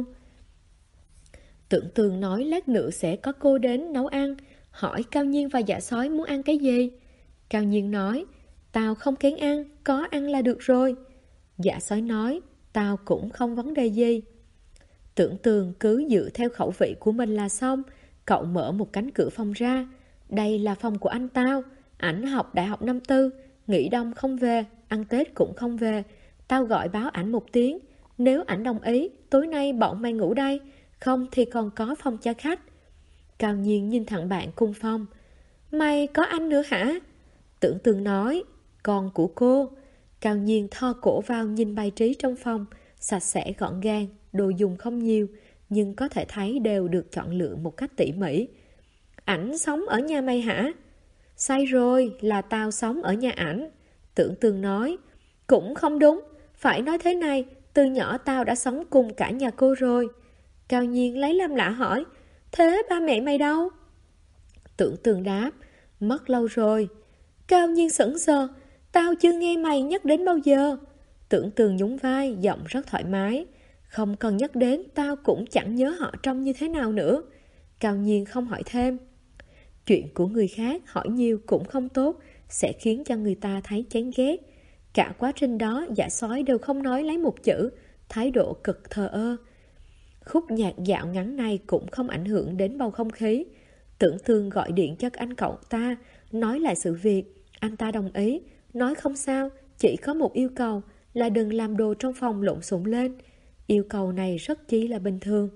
Tưởng Tường nói lát nữa sẽ có cô đến nấu ăn, hỏi Cao Nhiên và dạ sói muốn ăn cái gì. Cao Nhiên nói, tao không kén ăn, có ăn là được rồi. Dạ sói nói, tao cũng không vấn đề gì. Tưởng Tường cứ dựa theo khẩu vị của mình là xong. Cậu mở một cánh cửa phòng ra. Đây là phòng của anh tao. Ảnh học đại học năm tư, nghỉ đông không về, ăn Tết cũng không về. Tao gọi báo ảnh một tiếng. Nếu ảnh đồng ý, tối nay bọn mày ngủ đây, không thì còn có phòng cho khách. Cao Nhiên nhìn thằng bạn cùng phòng. Mày có anh nữa hả? Tưởng Tường nói, con của cô. Cao Nhiên thò cổ vào nhìn bài trí trong phòng, sạch sẽ gọn gàng, đồ dùng không nhiều, nhưng có thể thấy đều được chọn lựa một cách tỉ mỉ. Ảnh sống ở nhà mày hả? Sai rồi, là tao sống ở nhà ảnh. Tưởng Tường nói, cũng không đúng, phải nói thế này, từ nhỏ tao đã sống cùng cả nhà cô rồi. Cao Nhiên lấy làm lạ hỏi, thế ba mẹ mày đâu? Tưởng Tường đáp, mất lâu rồi. Cao Nhiên sững sờ, tao chưa nghe mày nhắc đến bao giờ. Tưởng Tường nhún vai, giọng rất thoải mái. Không cần nhắc đến, tao cũng chẳng nhớ họ trông như thế nào nữa. Cao Nhiên không hỏi thêm. Chuyện của người khác hỏi nhiều cũng không tốt, sẽ khiến cho người ta thấy chán ghét. Cả quá trình đó, dạ sói đều không nói lấy một chữ, thái độ cực thờ ơ. Khúc nhạc dạo ngắn này cũng không ảnh hưởng đến bầu không khí. Tưởng Tường gọi điện cho anh cậu ta, nói lại sự việc. Anh ta đồng ý, nói không sao, chỉ có một yêu cầu là đừng làm đồ trong phòng lộn xộn lên. Yêu cầu này rất chỉ là bình thường.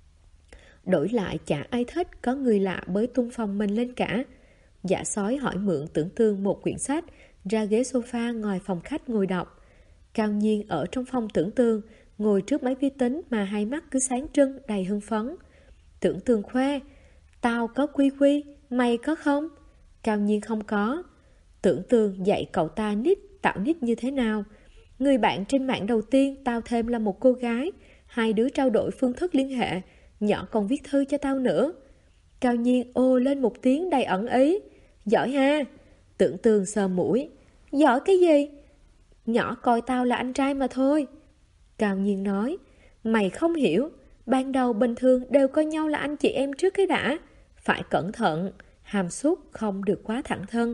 Đổi lại chả ai thích có người lạ bới tung phòng mình lên cả. Dạ sói hỏi mượn Tưởng Tường một quyển sách, ra ghế sofa ngoài phòng khách ngồi đọc. Cao Nhiên ở trong phòng Tưởng Tường, ngồi trước máy vi tính mà hai mắt cứ sáng trưng đầy hưng phấn. Tưởng Tường khoe, tao có quy quy, mày có không? Cao Nhiên không có. Tưởng Tường dạy cậu ta tạo nick như thế nào. Người bạn trên mạng đầu tiên tao thêm là một cô gái, hai đứa trao đổi phương thức liên hệ, nhỏ còn viết thư cho tao nữa. Cao Nhiên ô lên một tiếng đầy ẩn ý. Giỏi ha. Tưởng Tường sờ mũi. Giỏi cái gì? Nhỏ coi tao là anh trai mà thôi. Cao Nhiên nói, mày không hiểu, ban đầu bình thường đều coi nhau là anh chị em trước cái đã. Phải cẩn thận, hàm xúc không được quá thẳng thân.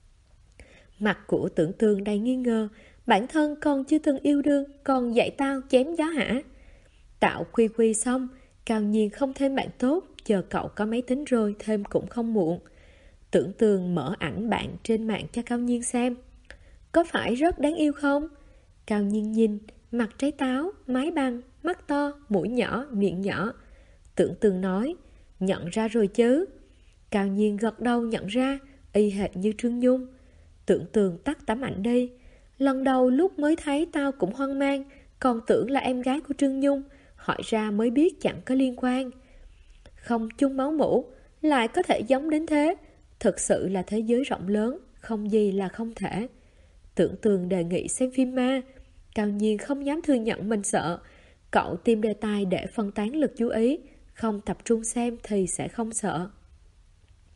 Mặt của Tưởng Tường đầy nghi ngờ, bản thân còn chưa từng yêu đương, còn dạy tao chém gió hả? Tạo quy quy xong, Cao Nhiên không thêm bạn tốt, chờ cậu có máy tính rồi thêm cũng không muộn. Tưởng Tường mở ảnh bạn trên mạng cho Cao Nhiên xem. Có phải rất đáng yêu không? Cao Nhiên nhìn, mặt trái táo, mái băng, mắt to, mũi nhỏ, miệng nhỏ. Tưởng Tường nói, nhận ra rồi chứ. Cao Nhiên gật đầu nhận ra, y hệt như Trương Nhung. Tưởng Tường tắt tấm ảnh đi. Lần đầu lúc mới thấy tao cũng hoang mang, còn tưởng là em gái của Trương Nhung, hỏi ra mới biết chẳng có liên quan. Không chung máu mủ, lại có thể giống đến thế. Thực sự là thế giới rộng lớn, không gì là không thể. Tưởng Tường đề nghị xem phim ma. Cao Nhiên không dám thừa nhận mình sợ. Cậu tìm đề tài để phân tán lực chú ý, không tập trung xem thì sẽ không sợ.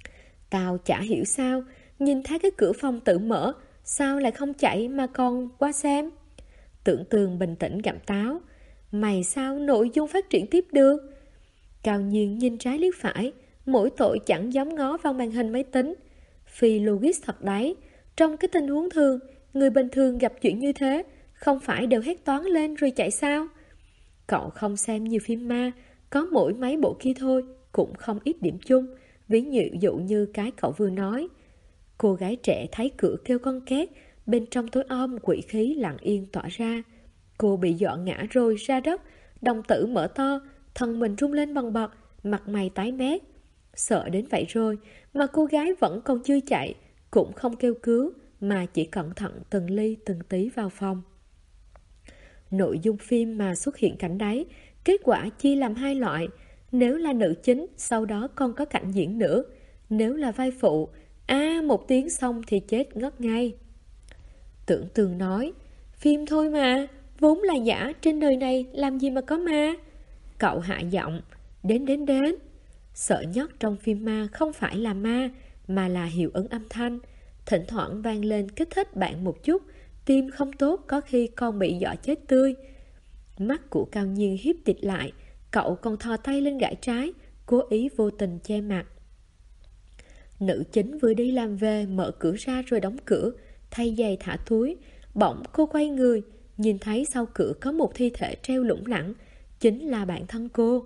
Tao chả hiểu sao, nhìn thấy cái cửa phòng tự mở, sao lại không chạy mà còn qua xem. Tưởng Tường bình tĩnh gặm táo. Mày sao nội dung phát triển tiếp được? Cao Nhiên nhìn trái liếc phải, mỗi tội chẳng dám ngó vào màn hình máy tính. Phi logic thật đấy. Trong cái tình huống thường, người bình thường gặp chuyện như thế, không phải đều hét toáng lên rồi chạy sao? Cậu không xem nhiều phim ma, có mỗi mấy bộ kia thôi, cũng không ít điểm chung. Ví dụ như cái cậu vừa nói. Cô gái trẻ thấy cửa kêu con két, bên trong tối om quỷ khí lặng yên tỏa ra. Cô bị dọa ngã rồi ra đất, đồng tử mở to, thân mình rung lên bần bật, mặt mày tái mét. Sợ đến vậy rồi, mà cô gái vẫn còn chưa chạy, cũng không kêu cứu, mà chỉ cẩn thận từng ly từng tí vào phòng. Nội dung phim mà xuất hiện cảnh đấy, kết quả chia làm hai loại. Nếu là nữ chính, sau đó còn có cảnh diễn nữa. Nếu là vai phụ, một tiếng xong thì chết ngất ngay. Tưởng Tường nói, phim thôi mà, vốn là giả, trên đời này làm gì mà có ma. Cậu hạ giọng, đến. Sợ nhất trong phim ma không phải là ma, mà là hiệu ứng âm thanh. Thỉnh thoảng vang lên kích thích bạn một chút, tim không tốt có khi còn bị dọa chết tươi. Mắt của Cao Nhiên híp tịt lại, cậu còn thò tay lên gãi trái, cố ý vô tình che mặt. Nữ chính vừa đi làm về, mở cửa ra rồi đóng cửa, thay giày thả túi. Bỗng cô quay người, nhìn thấy sau cửa có một thi thể treo lủng lẳng, chính là bạn thân cô.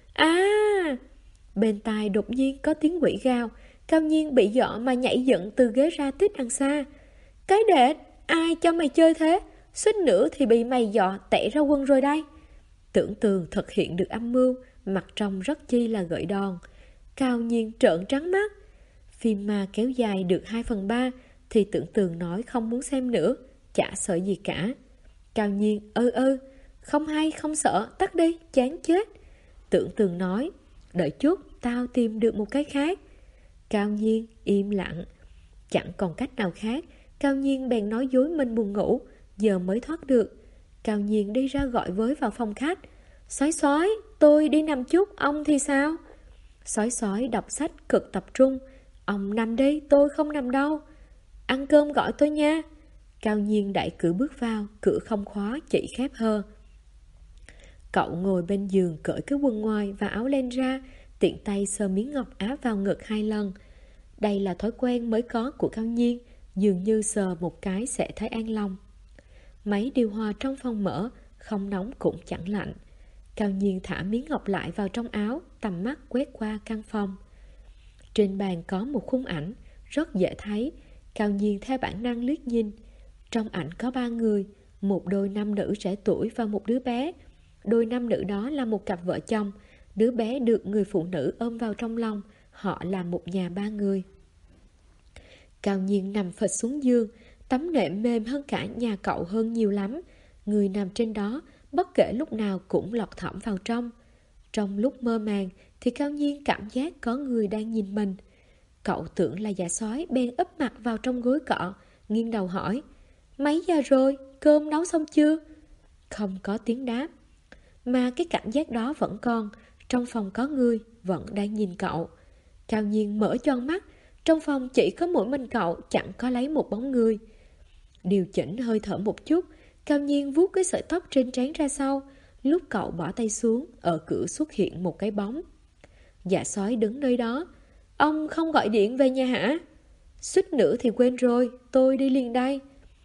Bên tai đột nhiên có tiếng quỷ gào. Cao Nhiên bị dọa mà nhảy dựng từ ghế ra tít đằng xa. Cái đệt, ai cho mày chơi thế? Suýt nữa thì bị mày dọa tẻ ra quân rồi đây. Tưởng Tường thực hiện được âm mưu, mặt trong rất chi là gợi đòn. Cao Nhiên trợn trắng mắt. Phim ma kéo dài được 2/3 thì Tưởng Tường nói không muốn xem nữa, chả sợ gì cả. Cao Nhiên không hay không sợ, tắt đi, chán chết. Tưởng Tường nói, đợi chút, tao tìm được một cái khác. Cao Nhiên im lặng. Chẳng còn cách nào khác, Cao Nhiên bèn nói dối mình buồn ngủ, giờ mới thoát được. Cao Nhiên đi ra gọi với vào phòng khách. Sói, tôi đi nằm chút, ông thì sao? Sói đọc sách cực tập trung. Ông nằm đi, tôi không nằm đâu. Ăn cơm gọi tôi nha. Cao Nhiên đẩy cửa bước vào, cửa không khóa, chỉ khép hờ. Cậu ngồi bên giường cởi cái quần ngoài và áo len ra, tiện tay sờ miếng ngọc áp vào ngực 2 lần. Đây là thói quen mới có của Cao Nhiên, dường như sờ một cái sẽ thấy an lòng. Máy điều hòa trong phòng mở, không nóng cũng chẳng lạnh. Cao Nhiên thả miếng ngọc lại vào trong áo, tầm mắt quét qua căn phòng. Trên bàn có một khung ảnh, rất dễ thấy. Cao Nhiên theo bản năng liếc nhìn. Trong ảnh có 3 người, một đôi nam nữ trẻ tuổi và một đứa bé. Đôi nam nữ đó là một cặp vợ chồng. Đứa bé được người phụ nữ ôm vào trong lòng. Họ là một nhà 3 người. Cao Nhiên nằm phịch xuống giường. Tấm nệm mềm hơn cả nhà cậu hơn nhiều lắm. Người nằm trên đó, bất kể lúc nào cũng lọt thỏm vào trong. Trong lúc mơ màng thì Cao Nhiên cảm giác có người đang nhìn mình. Cậu tưởng là Dạ Sói, bèn úp mặt vào trong gối cọ, nghiêng đầu hỏi, mấy giờ rồi, cơm nấu xong chưa? Không có tiếng đáp. Mà cái cảm giác đó vẫn còn. Trong phòng có người, vẫn đang nhìn cậu. Cao Nhiên mở choang mắt. Trong phòng chỉ có mỗi mình cậu, chẳng có lấy một bóng người. Điều chỉnh hơi thở một chút, Cao Nhiên vuốt cái sợi tóc trên trán ra sau. Lúc cậu bỏ tay xuống, ở cửa xuất hiện một cái bóng. Dạ Sói đứng nơi đó. Ông không gọi điện về nhà hả? Suýt nữa thì quên rồi, tôi đi liền đây.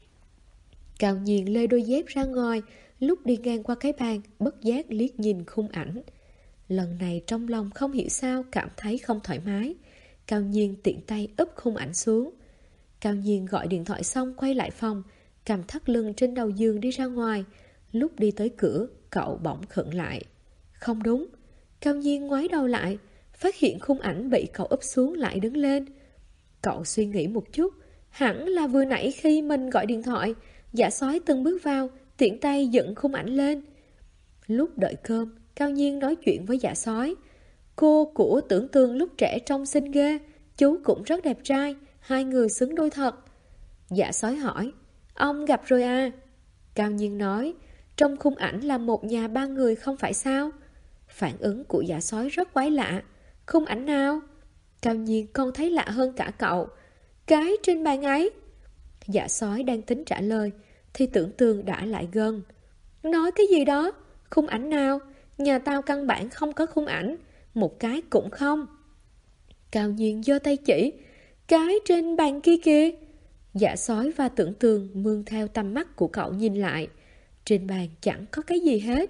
Cao Nhiên lê đôi dép ra ngoài, lúc đi ngang qua cái bàn, bất giác liếc nhìn khung ảnh. Lần này trong lòng không hiểu sao cảm thấy không thoải mái. Cao Nhiên tiện tay úp khung ảnh xuống. Cao Nhiên gọi điện thoại xong quay lại phòng, cầm thắt lưng trên đầu giường đi ra ngoài. Lúc đi tới cửa, cậu bỗng khựng lại. Không đúng. Cao Nhiên ngoái đầu lại, phát hiện khung ảnh bị cậu úp xuống lại đứng lên. Cậu suy nghĩ một chút, hẳn là vừa nãy khi mình gọi điện thoại, Dạ Sói từng bước vào, tiện tay dựng khung ảnh lên. Lúc đợi cơm, Cao Nhiên nói chuyện với Dạ Sói. Cô của Tưởng Tường lúc trẻ trông xinh ghê, chú cũng rất đẹp trai, hai người xứng đôi thật. Dạ Sói hỏi, ông gặp rồi à? Cao Nhiên nói, trong khung ảnh là một nhà 3 người không phải sao? Phản ứng của Dạ Sói rất quái lạ. Khung ảnh nào? Cao Nhiên còn thấy lạ hơn cả cậu. Cái trên bàn ấy. Dạ sói đang tính trả lời thì Tưởng Tường đã lại gần. Nói cái gì đó? Khung ảnh nào? Nhà tao căn bản không có khung ảnh, một cái cũng không. Cao Nhiên giơ tay chỉ. Cái trên bàn kia kìa. Dạ sói và Tưởng Tường mương theo tầm mắt của cậu nhìn lại. Trên bàn chẳng có cái gì hết.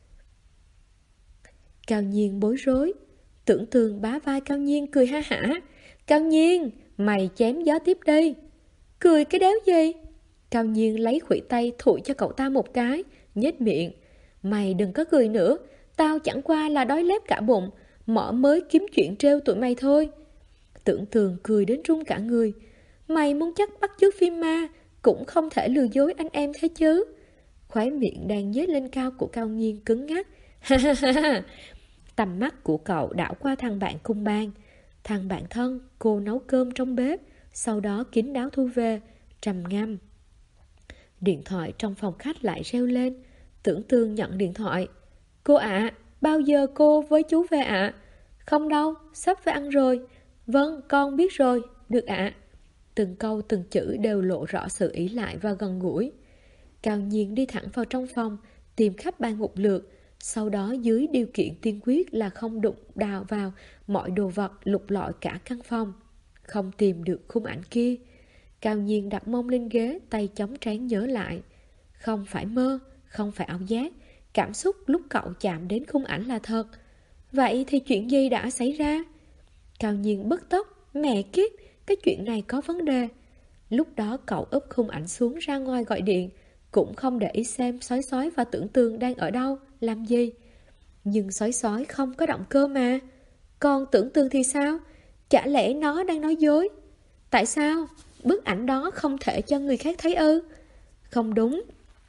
Cao Nhiên bối rối. Tưởng Tường bá vai Cao Nhiên cười ha hả. Cao Nhiên, mày chém gió tiếp đi. Cười cái đéo gì? Cao Nhiên lấy khuỷu tay thụi cho cậu ta một cái, nhếch miệng. Mày đừng có cười nữa, tao chẳng qua là đói lép cả bụng, mỏ mới kiếm chuyện trêu tụi mày thôi. Tưởng Tường cười đến run cả người. Mày muốn chắc bắt chước phim ma, cũng không thể lừa dối anh em thế chứ. Khóe miệng đang nhếch lên cao của Cao Nhiên cứng ngắc. Ha ha ha. Tầm mắt của cậu đảo qua thằng bạn cùng ban. Thằng bạn thân, cô nấu cơm trong bếp, sau đó kín đáo thu về, trầm ngâm. Điện thoại trong phòng khách lại reo lên. Tưởng Tường nhận điện thoại. Cô ạ, bao giờ cô với chú về ạ? Không đâu, sắp về ăn rồi. Vâng, con biết rồi, được ạ. Từng câu từng chữ đều lộ rõ sự ỷ lại và gần gũi. Cao Nhiên đi thẳng vào trong phòng, tìm khắp ban một lượt. Sau đó dưới điều kiện tiên quyết là không đụng đào vào mọi đồ vật, lục lọi cả căn phòng. Không tìm được khung ảnh kia. Cao Nhiên đặt mông lên ghế, tay chống trán nhớ lại. Không phải mơ, không phải ảo giác. Cảm xúc lúc cậu chạm đến khung ảnh là thật. Vậy thì chuyện gì đã xảy ra? Cao Nhiên bứt tốc. Mẹ kiếp, cái chuyện này có vấn đề. Lúc đó cậu úp khung ảnh xuống ra ngoài gọi điện, cũng không để ý xem sói sói và Tưởng Tường đang ở đâu, làm gì. Nhưng sói sói không có động cơ mà. Còn Tưởng Tường thì sao? Chả lẽ nó đang nói dối? Tại sao? Bức ảnh đó không thể cho người khác thấy ư? Không đúng.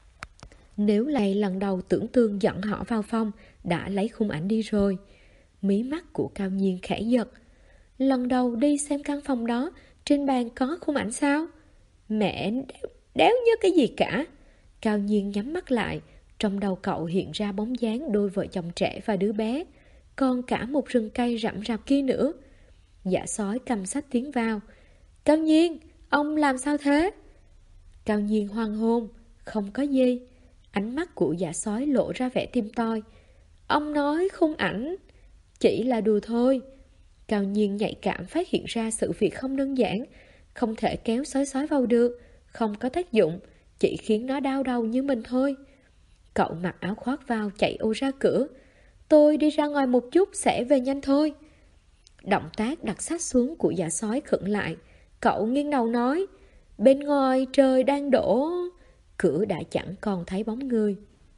Nếu là lần đầu Tưởng Tường dẫn họ vào phòng, đã lấy khung ảnh đi rồi. Mí mắt của Cao Nhiên khẽ giật. Lần đầu đi xem căn phòng đó, trên bàn có khung ảnh sao? Mẹ đéo nhớ cái gì cả. Cao Nhiên nhắm mắt lại. Trong đầu cậu hiện ra bóng dáng đôi vợ chồng trẻ và đứa bé, còn cả một rừng cây rậm rạp kia nữa. Dạ sói cầm sách tiến vào. Cao Nhiên, ông làm sao thế? Cao Nhiên hoang hôn. Không có gì. Ánh mắt của dạ sói lộ ra vẻ tim toi. Ông nói khung ảnh chỉ là đùa thôi. Cao Nhiên nhạy cảm phát hiện ra sự việc không đơn giản. Không thể kéo sói sói vào được. Không có tác dụng, chỉ khiến nó đau đầu như mình thôi. Cậu mặc áo khoác vào, chạy ô ra cửa. Tôi đi ra ngoài một chút, sẽ về nhanh thôi. Động tác đặt sách xuống của dạ sói khựng lại. Cậu nghiêng đầu nói. Bên ngoài trời đang đổ. Cửa đã chẳng còn thấy bóng người.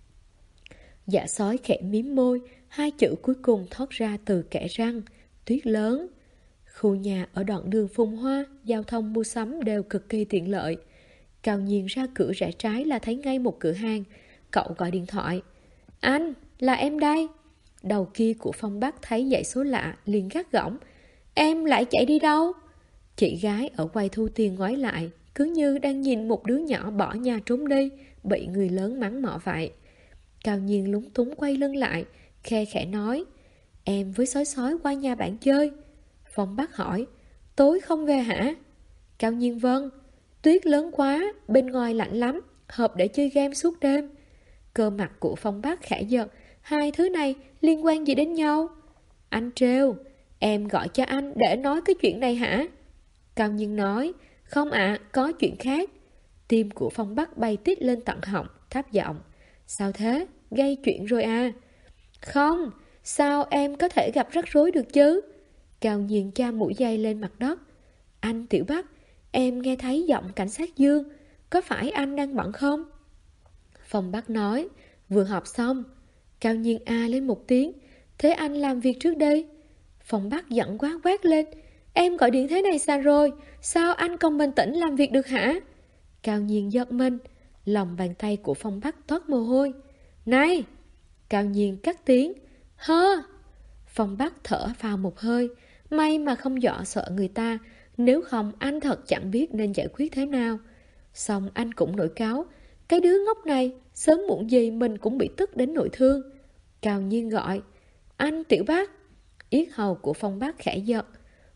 Dạ sói khẽ mím môi. Hai chữ cuối cùng thoát ra từ kẽ răng. Tuyết lớn. Khu nhà ở đoạn đường Phùng Hoa, giao thông mua sắm đều cực kỳ tiện lợi. Cao Nhiên ra cửa rẽ trái là thấy ngay một cửa hàng. Cậu gọi điện thoại. Anh, là em đây. Đầu kia của Phong Bắc thấy dãy số lạ, liền gắt gỏng. Em lại chạy đi đâu? Chị gái ở quầy thu tiền ngoái lại, cứ như đang nhìn một đứa nhỏ bỏ nhà trốn đi, bị người lớn mắng mỏ vậy. Cao Nhiên lúng túng quay lưng lại, khe khẽ nói. Em với sói sói qua nhà bạn chơi. Phong Bắc hỏi. Tối không về hả? Cao Nhiên vâng. Tuyết lớn quá, bên ngoài lạnh lắm, hợp để chơi game suốt đêm. Cơ mặt của Phong Bắc khẽ giật. Hai thứ này liên quan gì đến nhau? Anh trêu. Em gọi cho anh để nói cái chuyện này hả? Cao Nhiên nói. Không ạ, có chuyện khác. Tim của Phong Bắc bay tít lên tận họng, thấp giọng. Sao thế? Gây chuyện rồi à? Không, sao em có thể gặp rắc rối được chứ? Cao Nhiên cha mũi dây lên mặt đất. Anh Tiểu Bắc, em nghe thấy giọng cảnh sát Dương. Có phải anh đang bận không? Phong Bắc nói. Vừa họp xong. Cao Nhiên a lên một tiếng. Thế anh làm việc trước đây. Phong Bắc giận quá quát lên. Em gọi điện thế này sao rồi? Sao anh không bình tĩnh làm việc được hả? Cao Nhiên giật mình. Lòng bàn tay của Phong Bắc toát mồ hôi. Này! Cao Nhiên cắt tiếng. Hơ! Phong Bắc thở vào một hơi. May mà không dọa sợ người ta. Nếu không anh thật chẳng biết nên giải quyết thế nào. Xong anh cũng nổi cáu. Cái đứa ngốc này, sớm muộn gì mình cũng bị tức đến nội thương. Cao Nhiên gọi. Anh Tiểu Bắc. Yết hầu của Phong Bắc khẽ giật.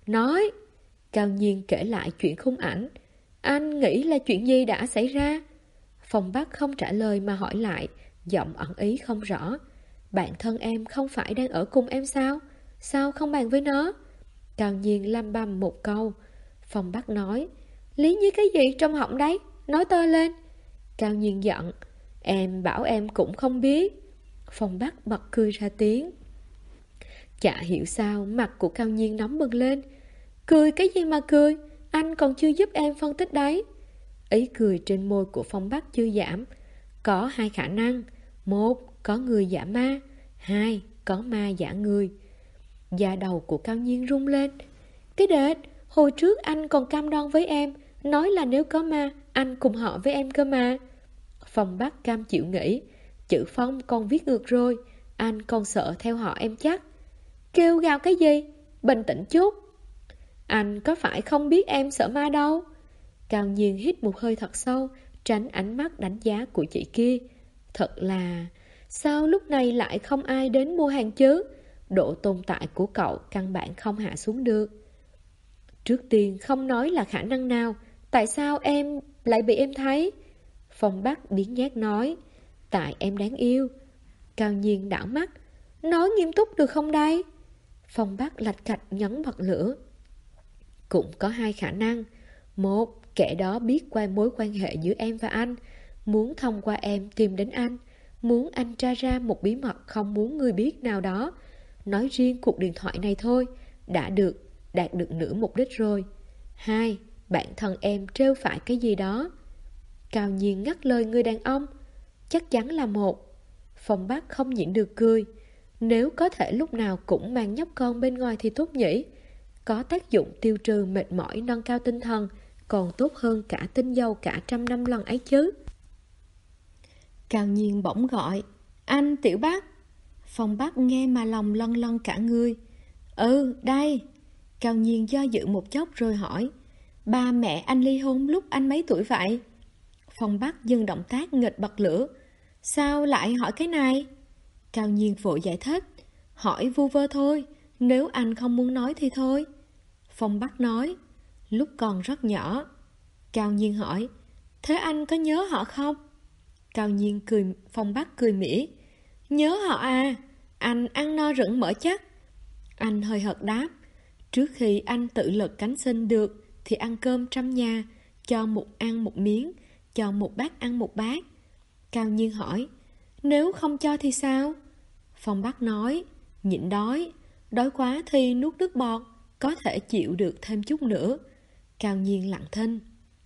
Nói. Cao Nhiên kể lại chuyện khung ảnh. Anh nghĩ là chuyện gì đã xảy ra? Phong Bắc không trả lời mà hỏi lại, giọng ẩn ý không rõ. Bạn thân em không phải đang ở cùng em sao? Sao không bàn với nó? Cao Nhiên lăm băm một câu. Phong Bắc nói, lý nhí cái gì trong họng đấy? Nói to lên. Cao Nhiên giận, em bảo em cũng không biết. Phong Bắc bật cười ra tiếng. Chả hiểu sao mặt của Cao Nhiên nóng bừng lên. Cười cái gì mà cười? Anh còn chưa giúp em phân tích đấy. Ý cười trên môi của Phong Bắc chưa giảm. Có hai khả năng. Một, có người giả ma. Hai, có ma giả người. Da đầu của Cao Nhiên rung lên. Cái đệt, hồi trước anh còn cam đoan với em, nói là nếu có ma, anh cùng họ với em cơ mà. Phong Bắc cam chịu nghĩ, chữ Phong con viết ngược rồi, anh còn sợ theo họ em chắc. Kêu gào cái gì? Bình tĩnh chút. Anh có phải không biết em sợ ma đâu? Cao Nhiên hít một hơi thật sâu, tránh ánh mắt đánh giá của chị kia. Thật là, sao lúc này lại không ai đến mua hàng chứ? Độ tồn tại của cậu căn bản không hạ xuống được. Trước tiên không nói là khả năng nào, tại sao em lại bị em thấy? Phong Bắc biến nhát nói, tại em đáng yêu. Cao Nhiên đảo mắt, nói nghiêm túc được không đây? Phong Bắc lạch cạch nhấn bật lửa. Cũng có hai khả năng. Một, kẻ đó biết qua mối quan hệ giữa em và anh, muốn thông qua em tìm đến anh, muốn anh tra ra một bí mật không muốn người biết nào đó. Nói riêng cuộc điện thoại này thôi, đạt được nửa mục đích rồi. Hai, bản thân em trêu phải cái gì đó. Cao Nhiên ngắt lời người đàn ông. Chắc chắn là một. Phong Bắc không nhịn được cười. Nếu có thể lúc nào cũng mang nhóc con bên ngoài thì tốt nhỉ. Có tác dụng tiêu trừ mệt mỏi, nâng cao tinh thần, còn tốt hơn cả tinh dầu cả 100 năm lần ấy chứ. Cao Nhiên bỗng gọi, anh Tiểu Bắc. Phong Bắc nghe mà lòng lân lân cả người. Ừ, đây. Cao Nhiên do dự một chốc rồi hỏi, ba mẹ anh ly hôn lúc anh mấy tuổi vậy? Phong Bắc dừng động tác nghịch bật lửa. Sao lại hỏi cái này? Cao Nhiên vội giải thích, hỏi vu vơ thôi, nếu anh không muốn nói thì thôi. Phong Bắc nói, lúc còn rất nhỏ. Cao Nhiên hỏi, thế anh có nhớ họ không? Cao Nhiên cười, Phong Bắc cười mỉa, nhớ họ à, anh ăn no rửng mỡ chắc. Anh hơi hợt đáp, trước khi anh tự lực cánh sinh được thì ăn cơm trăm nhà, cho một ăn một miếng, cho một bát ăn một bát. Cao Nhiên hỏi, nếu không cho thì sao? Phong Bắc nói, nhịn đói, đói quá thì nuốt nước bọt, có thể chịu được thêm chút nữa. Cao Nhiên lặng thinh.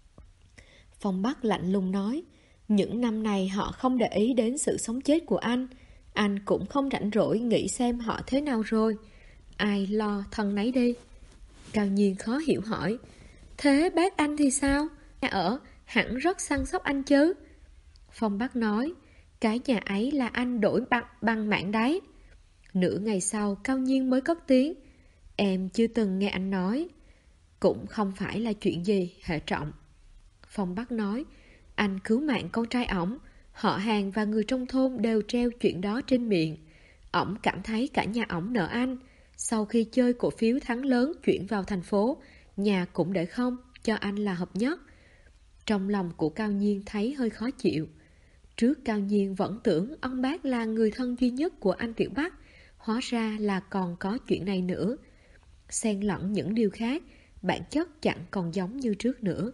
Phong Bắc lạnh lùng nói, những năm này họ không để ý đến sự sống chết của anh cũng không rảnh rỗi nghĩ xem họ thế nào rồi. Ai lo thân nấy đi. Cao Nhiên khó hiểu hỏi, thế bác anh thì sao? Nhà ở hẳn rất săn sóc anh chứ? Phong Bắc nói, cái nhà ấy là anh đổi bằng mạng đấy. Nửa ngày sau Cao Nhiên mới cất tiếng, em chưa từng nghe anh nói. Cũng không phải là chuyện gì hệ trọng. Phong Bắc nói, anh cứu mạng con trai ổng, họ hàng và người trong thôn đều treo chuyện đó trên miệng. Ổng cảm thấy cả nhà ổng nợ anh. Sau khi chơi cổ phiếu thắng lớn chuyển vào thành phố, nhà cũng để không, cho anh là hợp nhất. Trong lòng của Cao Nhiên thấy hơi khó chịu. Trước Cao Nhiên vẫn tưởng ông bác là người thân duy nhất của anh Tiểu Bắc, hóa ra là còn có chuyện này nữa. Xen lẫn những điều khác, bản chất chẳng còn giống như trước nữa.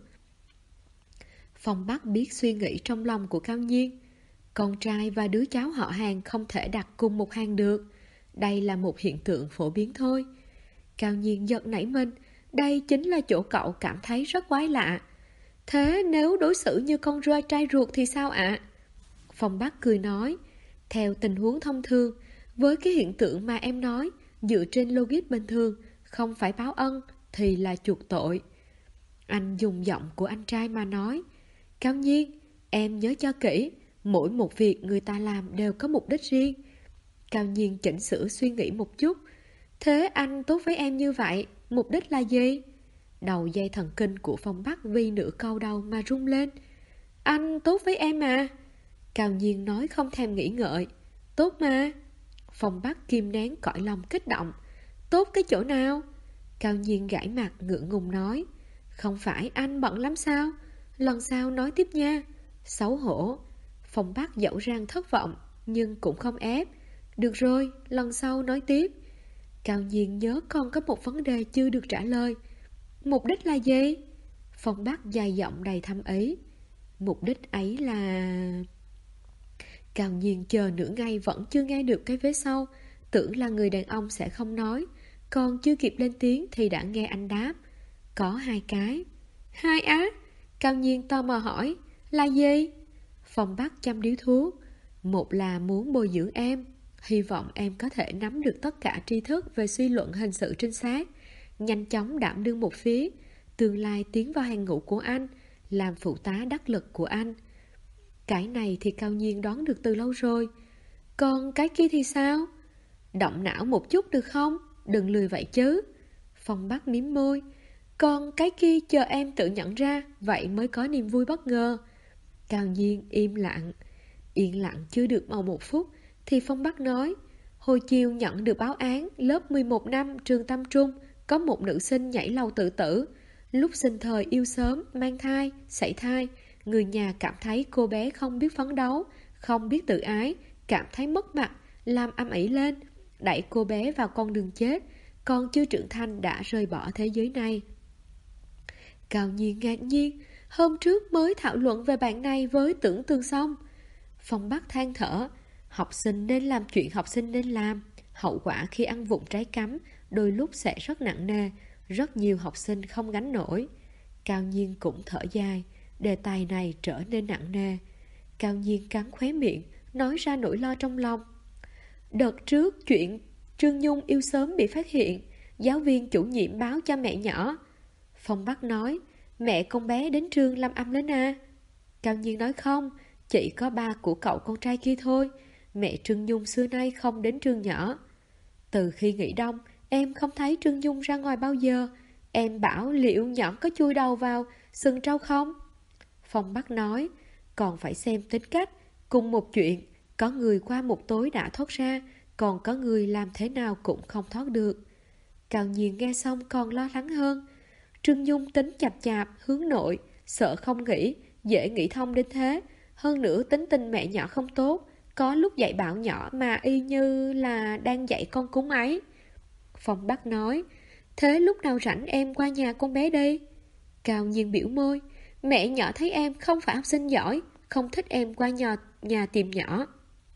Phong Bắc biết suy nghĩ trong lòng của Cao Nhiên. Con trai và đứa cháu họ hàng không thể đặt cùng một hàng được. Đây là một hiện tượng phổ biến thôi. Cao Nhiên giật nảy mình, đây chính là chỗ cậu cảm thấy rất quái lạ. Thế nếu đối xử như con trai ruột thì sao ạ? Phong Bắc cười nói, theo tình huống thông thường, với cái hiện tượng mà em nói, dựa trên logic bình thường, không phải báo ân thì là chuộc tội. Anh dùng giọng của anh trai mà nói, Cao Nhiên, em nhớ cho kỹ, mỗi một việc người ta làm đều có mục đích riêng. Cao Nhiên chỉnh sửa suy nghĩ một chút, thế anh tốt với em như vậy, mục đích là gì? Đầu dây thần kinh của Phong Bắc vì nửa câu đầu mà rung lên. Anh tốt với em mà. Cao Nhiên nói không thèm nghĩ ngợi, tốt mà. Phong Bắc kìm nén cõi lòng kích động, tốt cái chỗ nào? Cao Nhiên gãi mặt ngượng ngùng nói, không phải anh bận lắm sao? Lần sau nói tiếp nha. Xấu hổ. Phong Bắc dẫu rằng thất vọng, nhưng cũng không ép. Được rồi, lần sau nói tiếp. Cao Nhiên nhớ còn có một vấn đề chưa được trả lời. Mục đích là gì? Phong Bắc dài giọng đầy thâm ý. Mục đích ấy là... Cao Nhiên chờ nửa ngày vẫn chưa nghe được cái vế sau. Tưởng là người đàn ông sẽ không nói. Còn chưa kịp lên tiếng thì đã nghe anh đáp. Có 2 cái. 2 á? Cao Nhiên tò mò hỏi. Là gì? Phong Bắc chăm điếu thuốc. Một là muốn bồi dưỡng em. Hy vọng em có thể nắm được tất cả tri thức về suy luận hình sự trinh sát, nhanh chóng đảm đương một phía, tương lai tiến vào hàng ngũ của anh, làm phụ tá đắc lực của anh. Cái này thì Cao Nhiên đoán được từ lâu rồi. Còn cái kia thì sao? Động não một chút được không? Đừng lười vậy chứ. Phong Bắc mím môi. Còn cái kia chờ em tự nhận ra, vậy mới có niềm vui bất ngờ. Cao Nhiên im lặng. Yên lặng chưa được mau 1 phút thì Phong Bắc nói, hồi chiều nhận được báo án lớp 11 năm trường Tâm Trung có một nữ sinh nhảy lầu tự tử. Lúc sinh thời yêu sớm, mang thai, sảy thai, người nhà cảm thấy cô bé không biết phấn đấu, không biết tự ái, cảm thấy mất mặt, làm âm ỉ lên, đẩy cô bé vào con đường chết, còn chưa trưởng thành đã rời bỏ thế giới này. Cao Nhiên ngạc nhiên, hôm trước mới thảo luận về bạn này với Tưởng Tường xong. Phong Bắc than thở, học sinh nên làm chuyện học sinh nên làm. Hậu quả khi ăn vụng trái cắm đôi lúc sẽ rất nặng nề, rất nhiều học sinh không gánh nổi. Cao Nhiên cũng thở dài, đề tài này trở nên nặng nề. Cao Nhiên cắn khóe miệng, nói ra nỗi lo trong lòng. Đợt trước chuyện Trương Nhung yêu sớm bị phát hiện, giáo viên chủ nhiệm báo cho mẹ nhỏ. Phong Bắc nói, mẹ con bé đến trường làm âm lên à? Cao Nhiên nói không, chỉ có ba của cậu con trai kia thôi. Mẹ Trương Nhung xưa nay không đến trường nhỏ. Từ khi nghỉ đông, em không thấy Trương Nhung ra ngoài bao giờ. Em bảo liệu nhỏ có chui đầu vào sừng trâu không? Phong Bắc nói, còn phải xem tính cách. Cùng một chuyện, có người qua một tối đã thoát ra, còn có người làm thế nào cũng không thoát được. Cao Nhiên nghe xong còn lo lắng hơn. Trương Nhung tính chạp chạp, hướng nội, sợ không nghĩ, dễ nghĩ thông đến thế. Hơn nữa tính tình mẹ nhỏ không tốt, có lúc dạy bảo nhỏ mà y như là đang dạy con cún ấy. Phong Bắc nói, thế lúc nào rảnh em qua nhà con bé đi. Cao Nhiên biểu môi, mẹ nhỏ thấy em không phải học sinh giỏi, không thích em qua nhà tìm nhỏ.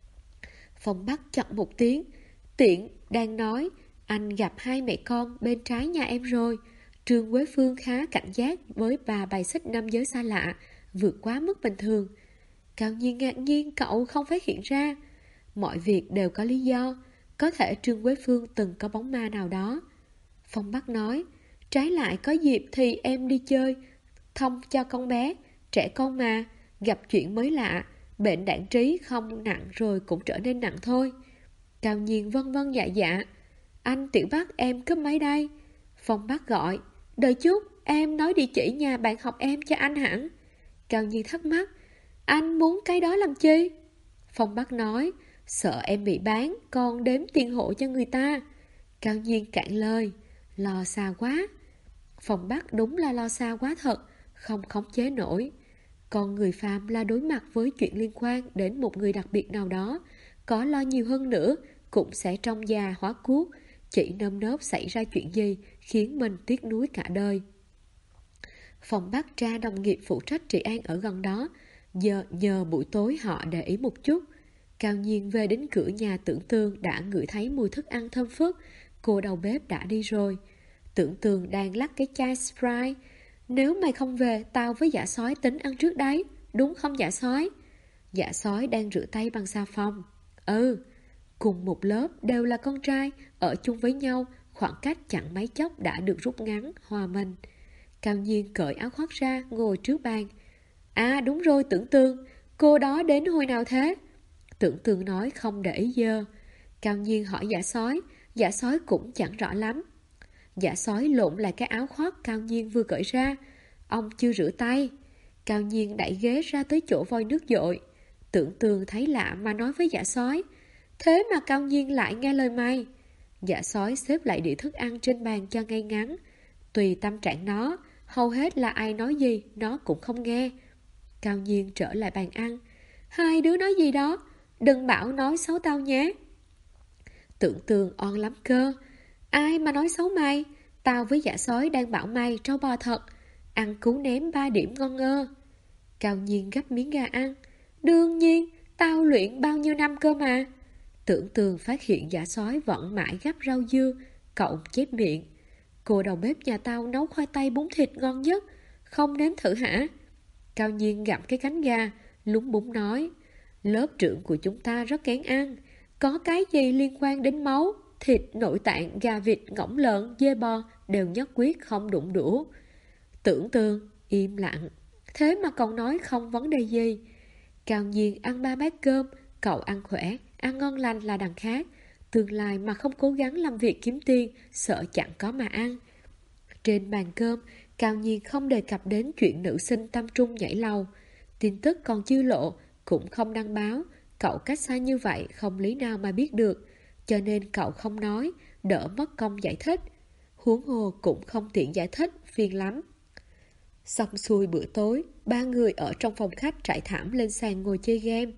Phong Bắc chọn một tiếng, tiện đang nói, anh gặp 2 mẹ con bên trái nhà em rồi. Trương Quế Phương khá cảnh giác với bà bài xích nam giới xa lạ, vượt quá mức bình thường. Cao Nhiên ngạc nhiên cậu không phát hiện ra. Mọi việc đều có lý do. Có thể Trương Quế Phương từng có bóng ma nào đó. Phong Bắc nói, trái lại có dịp thì em đi chơi thông cho con bé. Trẻ con mà, gặp chuyện mới lạ, bệnh đảng trí không nặng rồi cũng trở nên nặng thôi. Cao Nhiên vân vân dạ dạ. Anh Tiểu Bắc em cúp máy đây. Phong Bắc gọi, đợi chút, em nói địa chỉ nhà bạn học em cho anh hẳn. Cao Nhiên thắc mắc, anh muốn cái đó làm chi? Phong Bắc nói, sợ em bị bán, còn đếm tiền hộ cho người ta. Cao Nhiên cạn lời, lo xa quá. Phong Bắc đúng là lo xa quá thật, không khống chế nổi. Còn người phàm là đối mặt với chuyện liên quan đến một người đặc biệt nào đó, có lo nhiều hơn nữa, cũng sẽ trong già hóa cuốc, chỉ nơm nớp xảy ra chuyện gì khiến mình tiếc nuối cả đời. Phong Bắc tra đồng nghiệp phụ trách trị an ở gần đó, giờ nhờ buổi tối họ để ý một chút. Cao Nhiên về đến cửa nhà Tưởng Tường đã ngửi thấy mùi thức ăn thơm phức. Cô đầu bếp đã đi rồi. Tưởng Tường đang lắc cái chai Sprite. Nếu mày không về, tao với Dạ Sói tính ăn trước đấy, đúng không Dạ Sói? Dạ Sói đang rửa tay bằng xà phòng. Ừ, cùng một lớp đều là con trai, ở chung với nhau, khoảng cách chẳng mấy chốc đã được rút ngắn, hòa mình. Cao Nhiên cởi áo khoác ra, ngồi trước bàn. À đúng rồi Tưởng Tường, cô đó đến hồi nào thế? Tưởng Tường nói không để ý giờ. Cao Nhiên hỏi Dạ Sói cũng chẳng rõ lắm. Dạ Sói lộn lại cái áo khoác Cao Nhiên vừa cởi ra. Ông chưa rửa tay. Cao Nhiên đẩy ghế ra tới chỗ vòi nước dội. Tưởng Tường thấy lạ mà nói với Dạ Sói, thế mà Cao Nhiên lại nghe lời mày. Dạ sói xếp lại đĩa thức ăn trên bàn cho ngay ngắn. Tùy tâm trạng nó, hầu hết là ai nói gì nó cũng không nghe. Cao Nhiên trở lại bàn ăn. Hai đứa nói gì đó, đừng bảo nói xấu tao nhé. Tưởng Tường on lắm cơ. Ai mà nói xấu mày? Tao với Dạ sói đang bảo mày trâu bò thật. Ăn cú ném 3 điểm ngon ngơ. Cao Nhiên gắp miếng gà ăn. Đương nhiên, tao luyện bao nhiêu năm cơ mà. Tưởng Tường phát hiện Dạ sói vẫn mãi gắp rau dưa. Cậu chép miệng. Cô đầu bếp nhà tao nấu khoai tây bún thịt ngon nhất. Không nếm thử hả? Cao Nhiên gặm cái cánh gà, lúng búng nói. Lớp trưởng của chúng ta rất kén ăn. Có cái gì liên quan đến máu, thịt, nội tạng, gà vịt, ngỗng lợn, dê bò đều nhất quyết không đụng đũa. Tưởng Tường im lặng. Thế mà còn nói không vấn đề gì. Cao Nhiên ăn 3 bát cơm. Cậu ăn khỏe, ăn ngon lành là đằng khác. Tương lai mà không cố gắng làm việc kiếm tiền, sợ chẳng có mà ăn. Trên bàn cơm, Cao Nhiên không đề cập đến chuyện nữ sinh Tâm Trung nhảy lầu. Tin tức còn chưa lộ, cũng không đăng báo. Cậu cách xa như vậy không lý nào mà biết được. Cho nên cậu không nói, đỡ mất công giải thích. Huống hồ cũng không tiện giải thích, phiền lắm. Xong xuôi bữa tối, 3 người ở trong phòng khách trải thảm lên sàn ngồi chơi game.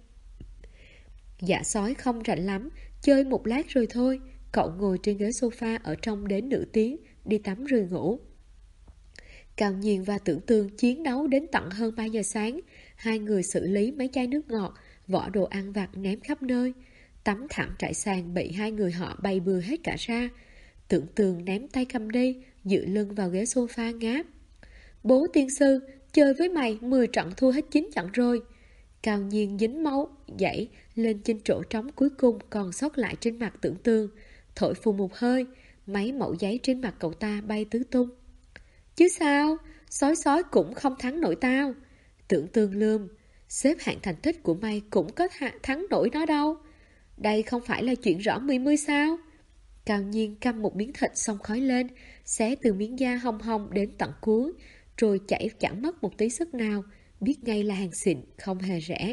Dạ sói không rảnh lắm, chơi một lát rồi thôi. Cậu ngồi trên ghế sofa ở trong đến nửa tiếng, đi tắm rồi ngủ. Cao Nhiên và Tưởng Tường chiến đấu đến tận hơn 3 giờ sáng. Hai người xử lý mấy chai nước ngọt, vỏ đồ ăn vặt ném khắp nơi. Tấm thảm trải sàn bị hai người họ bay bừa hết cả ra. Tưởng Tường ném tay cầm đi, dựa lưng vào ghế sofa ngáp. Bố tiên sư, chơi với mày 10 trận thua hết 9 trận rồi. Cao Nhiên dính máu, dãy lên trên chỗ trống cuối cùng còn sót lại trên mặt Tưởng Tường. Thổi phù một hơi, mấy mẩu giấy trên mặt cậu ta bay tứ tung. Chứ sao, sói cũng không thắng nổi tao. Tưởng Tường lườm, xếp hạng thành tích của mày cũng có thắng nổi nó đâu. Đây không phải là chuyện rõ mươi sao? Cao Nhiên căm một miếng thịt xong khói lên, xé từ miếng da hồng hồng đến tận cuối, rồi chảy chẳng mất một tí sức nào, biết ngay là hàng xịn, không hề rẻ.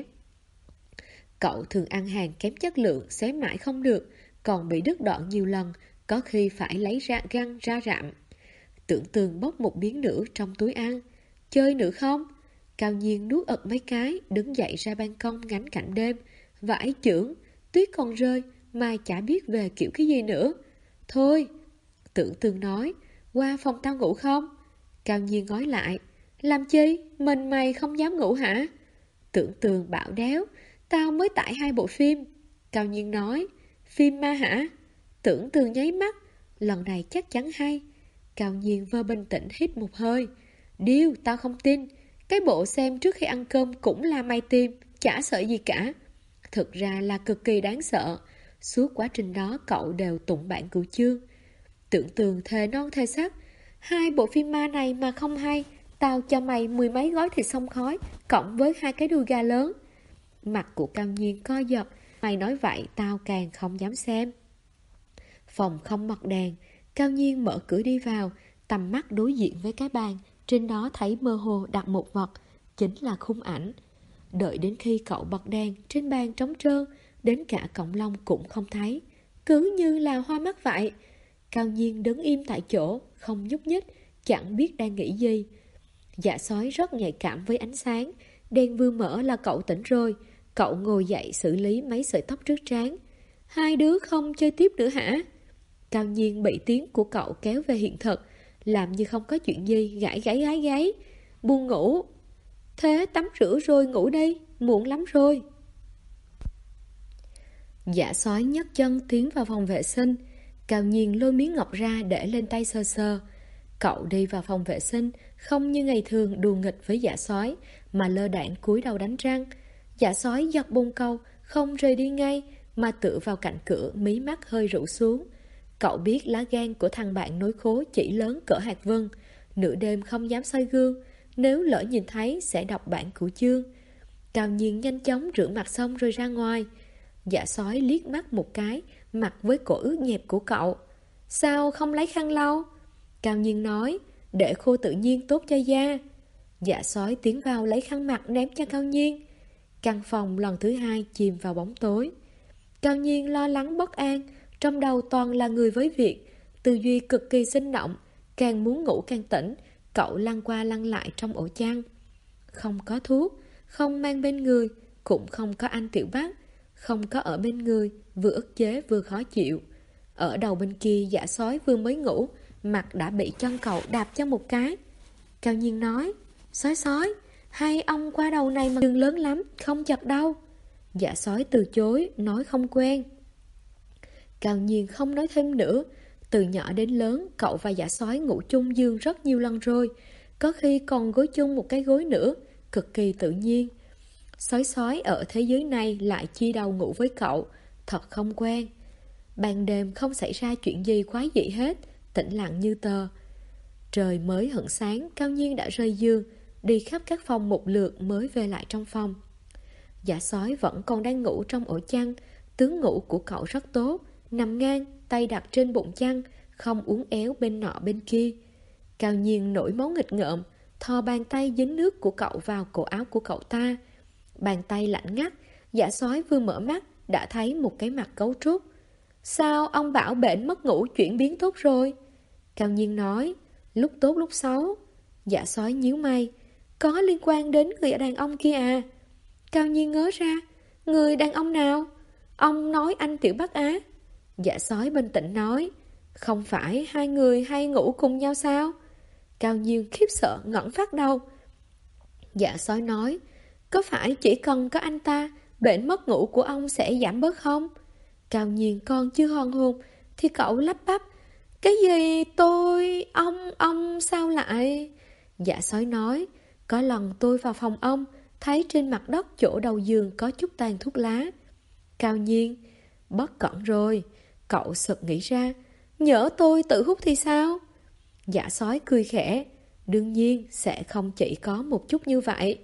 Cậu thường ăn hàng kém chất lượng, xé mãi không được, còn bị đứt đoạn nhiều lần, có khi phải lấy ra găng ra rạm. Tưởng Tường bốc một miếng nữa trong túi ăn. Chơi nữa không? Cao Nhiên nuốt ực mấy cái, đứng dậy ra ban công ngắm cảnh đêm. Vãi chưởng, tuyết còn rơi, mai chả biết về kiểu cái gì nữa. Thôi, Tưởng Tường nói, qua phòng tao ngủ không? Cao Nhiên nói lại, làm chi? Mình mày không dám ngủ hả? Tưởng Tường bảo đéo, tao mới tải 2 bộ phim. Cao Nhiên nói, phim ma hả? Tưởng Tường nháy mắt, lần này chắc chắn hay. Cao Nhiên vơ bình tĩnh hít một hơi. Điêu, tao không tin. Cái bộ xem trước khi ăn cơm cũng là mày tìm, chả sợ gì cả. Thực ra là cực kỳ đáng sợ. Suốt quá trình đó cậu đều tụng bản cửu chương. Tưởng Tường thề non thề sắc, 2 bộ phim ma này mà không hay, tao cho mày 10 mấy gói thịt xông khói, cộng với 2 cái đùi gà lớn. Mặt của Cao Nhiên co giật, mày nói vậy tao càng không dám xem. Phòng không bật đèn, Cao Nhiên mở cửa đi vào, tầm mắt đối diện với cái bàn, trên đó thấy mơ hồ đặt một vật, chính là khung ảnh. Đợi đến khi cậu bật đèn, trên bàn trống trơn, đến cả cọng lông cũng không thấy, cứ như là hoa mắt vậy. Cao Nhiên đứng im tại chỗ, không nhúc nhích, chẳng biết đang nghĩ gì. Dạ sói rất nhạy cảm với ánh sáng, đèn vừa mở là cậu tỉnh rồi. Cậu ngồi dậy xử lý mấy sợi tóc trước trán. Hai đứa không chơi tiếp nữa hả? Cao Nhiên bị tiếng của cậu kéo về hiện thực, làm như không có chuyện gì, gãi gáy. Buồn ngủ. Thế tắm rửa rồi ngủ đi, muộn lắm rồi. Dạ sói nhấc chân tiến vào phòng vệ sinh. Cao Nhiên lôi miếng ngọc ra để lên tay sơ sơ. Cậu đi vào phòng vệ sinh, không như ngày thường đùa nghịch với dạ sói, mà lơ đãng cúi đầu đánh răng. Dạ sói giật bồn câu, không rời đi ngay, mà tựa vào cạnh cửa, mí mắt hơi rũ xuống. Cậu biết lá gan của thằng bạn nối khố chỉ lớn cỡ hạt vân, nửa đêm không dám soi gương, nếu lỡ nhìn thấy sẽ đọc bản cửu chương. Cao Nhiên nhanh chóng rửa mặt xong rồi ra ngoài. Dạ sói liếc mắt một cái, mặt với cổ ướt nhẹp của cậu. Sao không lấy khăn lau? Cao Nhiên nói, để khô tự nhiên tốt cho da. Dạ sói tiến vào lấy khăn mặt ném cho Cao Nhiên. Căn phòng lần thứ 2 chìm vào bóng tối. Cao Nhiên lo lắng bất an, Trong đầu toàn là người với việc, tư duy cực kỳ sinh động, càng muốn ngủ càng tỉnh, cậu lăn qua lăn lại trong ổ chăn. Không có thuốc, không mang bên người, cũng không có anh Tiểu Bắc, không có ở bên người, vừa ức chế vừa khó chịu. Ở đầu bên kia Dạ Sói vừa mới ngủ, mặt đã bị chân cậu đạp cho một cái. Cao Nhiên nói, Sói Sói, hay ông qua đầu này mà đường lớn lắm, không chật đâu. Dạ Sói từ chối, nói không quen. Cao Nhiên không nói thêm nữa. Từ nhỏ đến lớn, cậu và Dạ Sói ngủ chung giường rất nhiều lần rồi, có khi còn gối chung một cái gối nữa, cực kỳ tự nhiên. Sói Sói ở thế giới này lại chia đầu ngủ với cậu, thật không quen. Ban đêm không xảy ra chuyện gì quái dị hết, tĩnh lặng như tờ. Trời mới hửng sáng, Cao Nhiên đã rời giường, đi khắp các phòng một lượt mới về lại trong phòng. Dạ Sói vẫn còn đang ngủ trong ổ chăn. Tướng ngủ của cậu rất tốt, nằm ngang, tay đặt trên bụng chăn, không uốn éo bên nọ bên kia. Cao Nhiên nổi máu nghịch ngợm, thò bàn tay dính nước của cậu vào cổ áo của cậu ta. Bàn tay lạnh ngắt. Dạ Sói vừa mở mắt đã thấy một cái mặt cấu trúc. Sao ông bảo bệnh mất ngủ chuyển biến tốt rồi? Cao Nhiên nói, lúc tốt lúc xấu. Dạ Sói nhíu mày, có liên quan đến người đàn ông kia à? Cao Nhiên ngớ ra, người đàn ông nào? Ông nói anh Tiểu Bắc á? Dạ Sói bình tĩnh nói, không phải hai người hay ngủ cùng nhau sao? Cao Nhiên khiếp sợ ngẩng phát đầu. Dạ Sói nói, có phải chỉ cần có anh ta, bệnh mất ngủ của ông sẽ giảm bớt không? Cao Nhiên còn chưa hoàn hồn thì cậu lắp bắp, cái gì ông sao lại? Dạ Sói nói, có lần tôi vào phòng ông, thấy trên mặt đất chỗ đầu giường có chút tàn thuốc lá. Cao Nhiên, bất cẩn rồi. Cậu sực nghĩ ra, nhỡ tôi tự hút thì sao? Dạ Sói cười khẽ, đương nhiên sẽ không chỉ có một chút như vậy.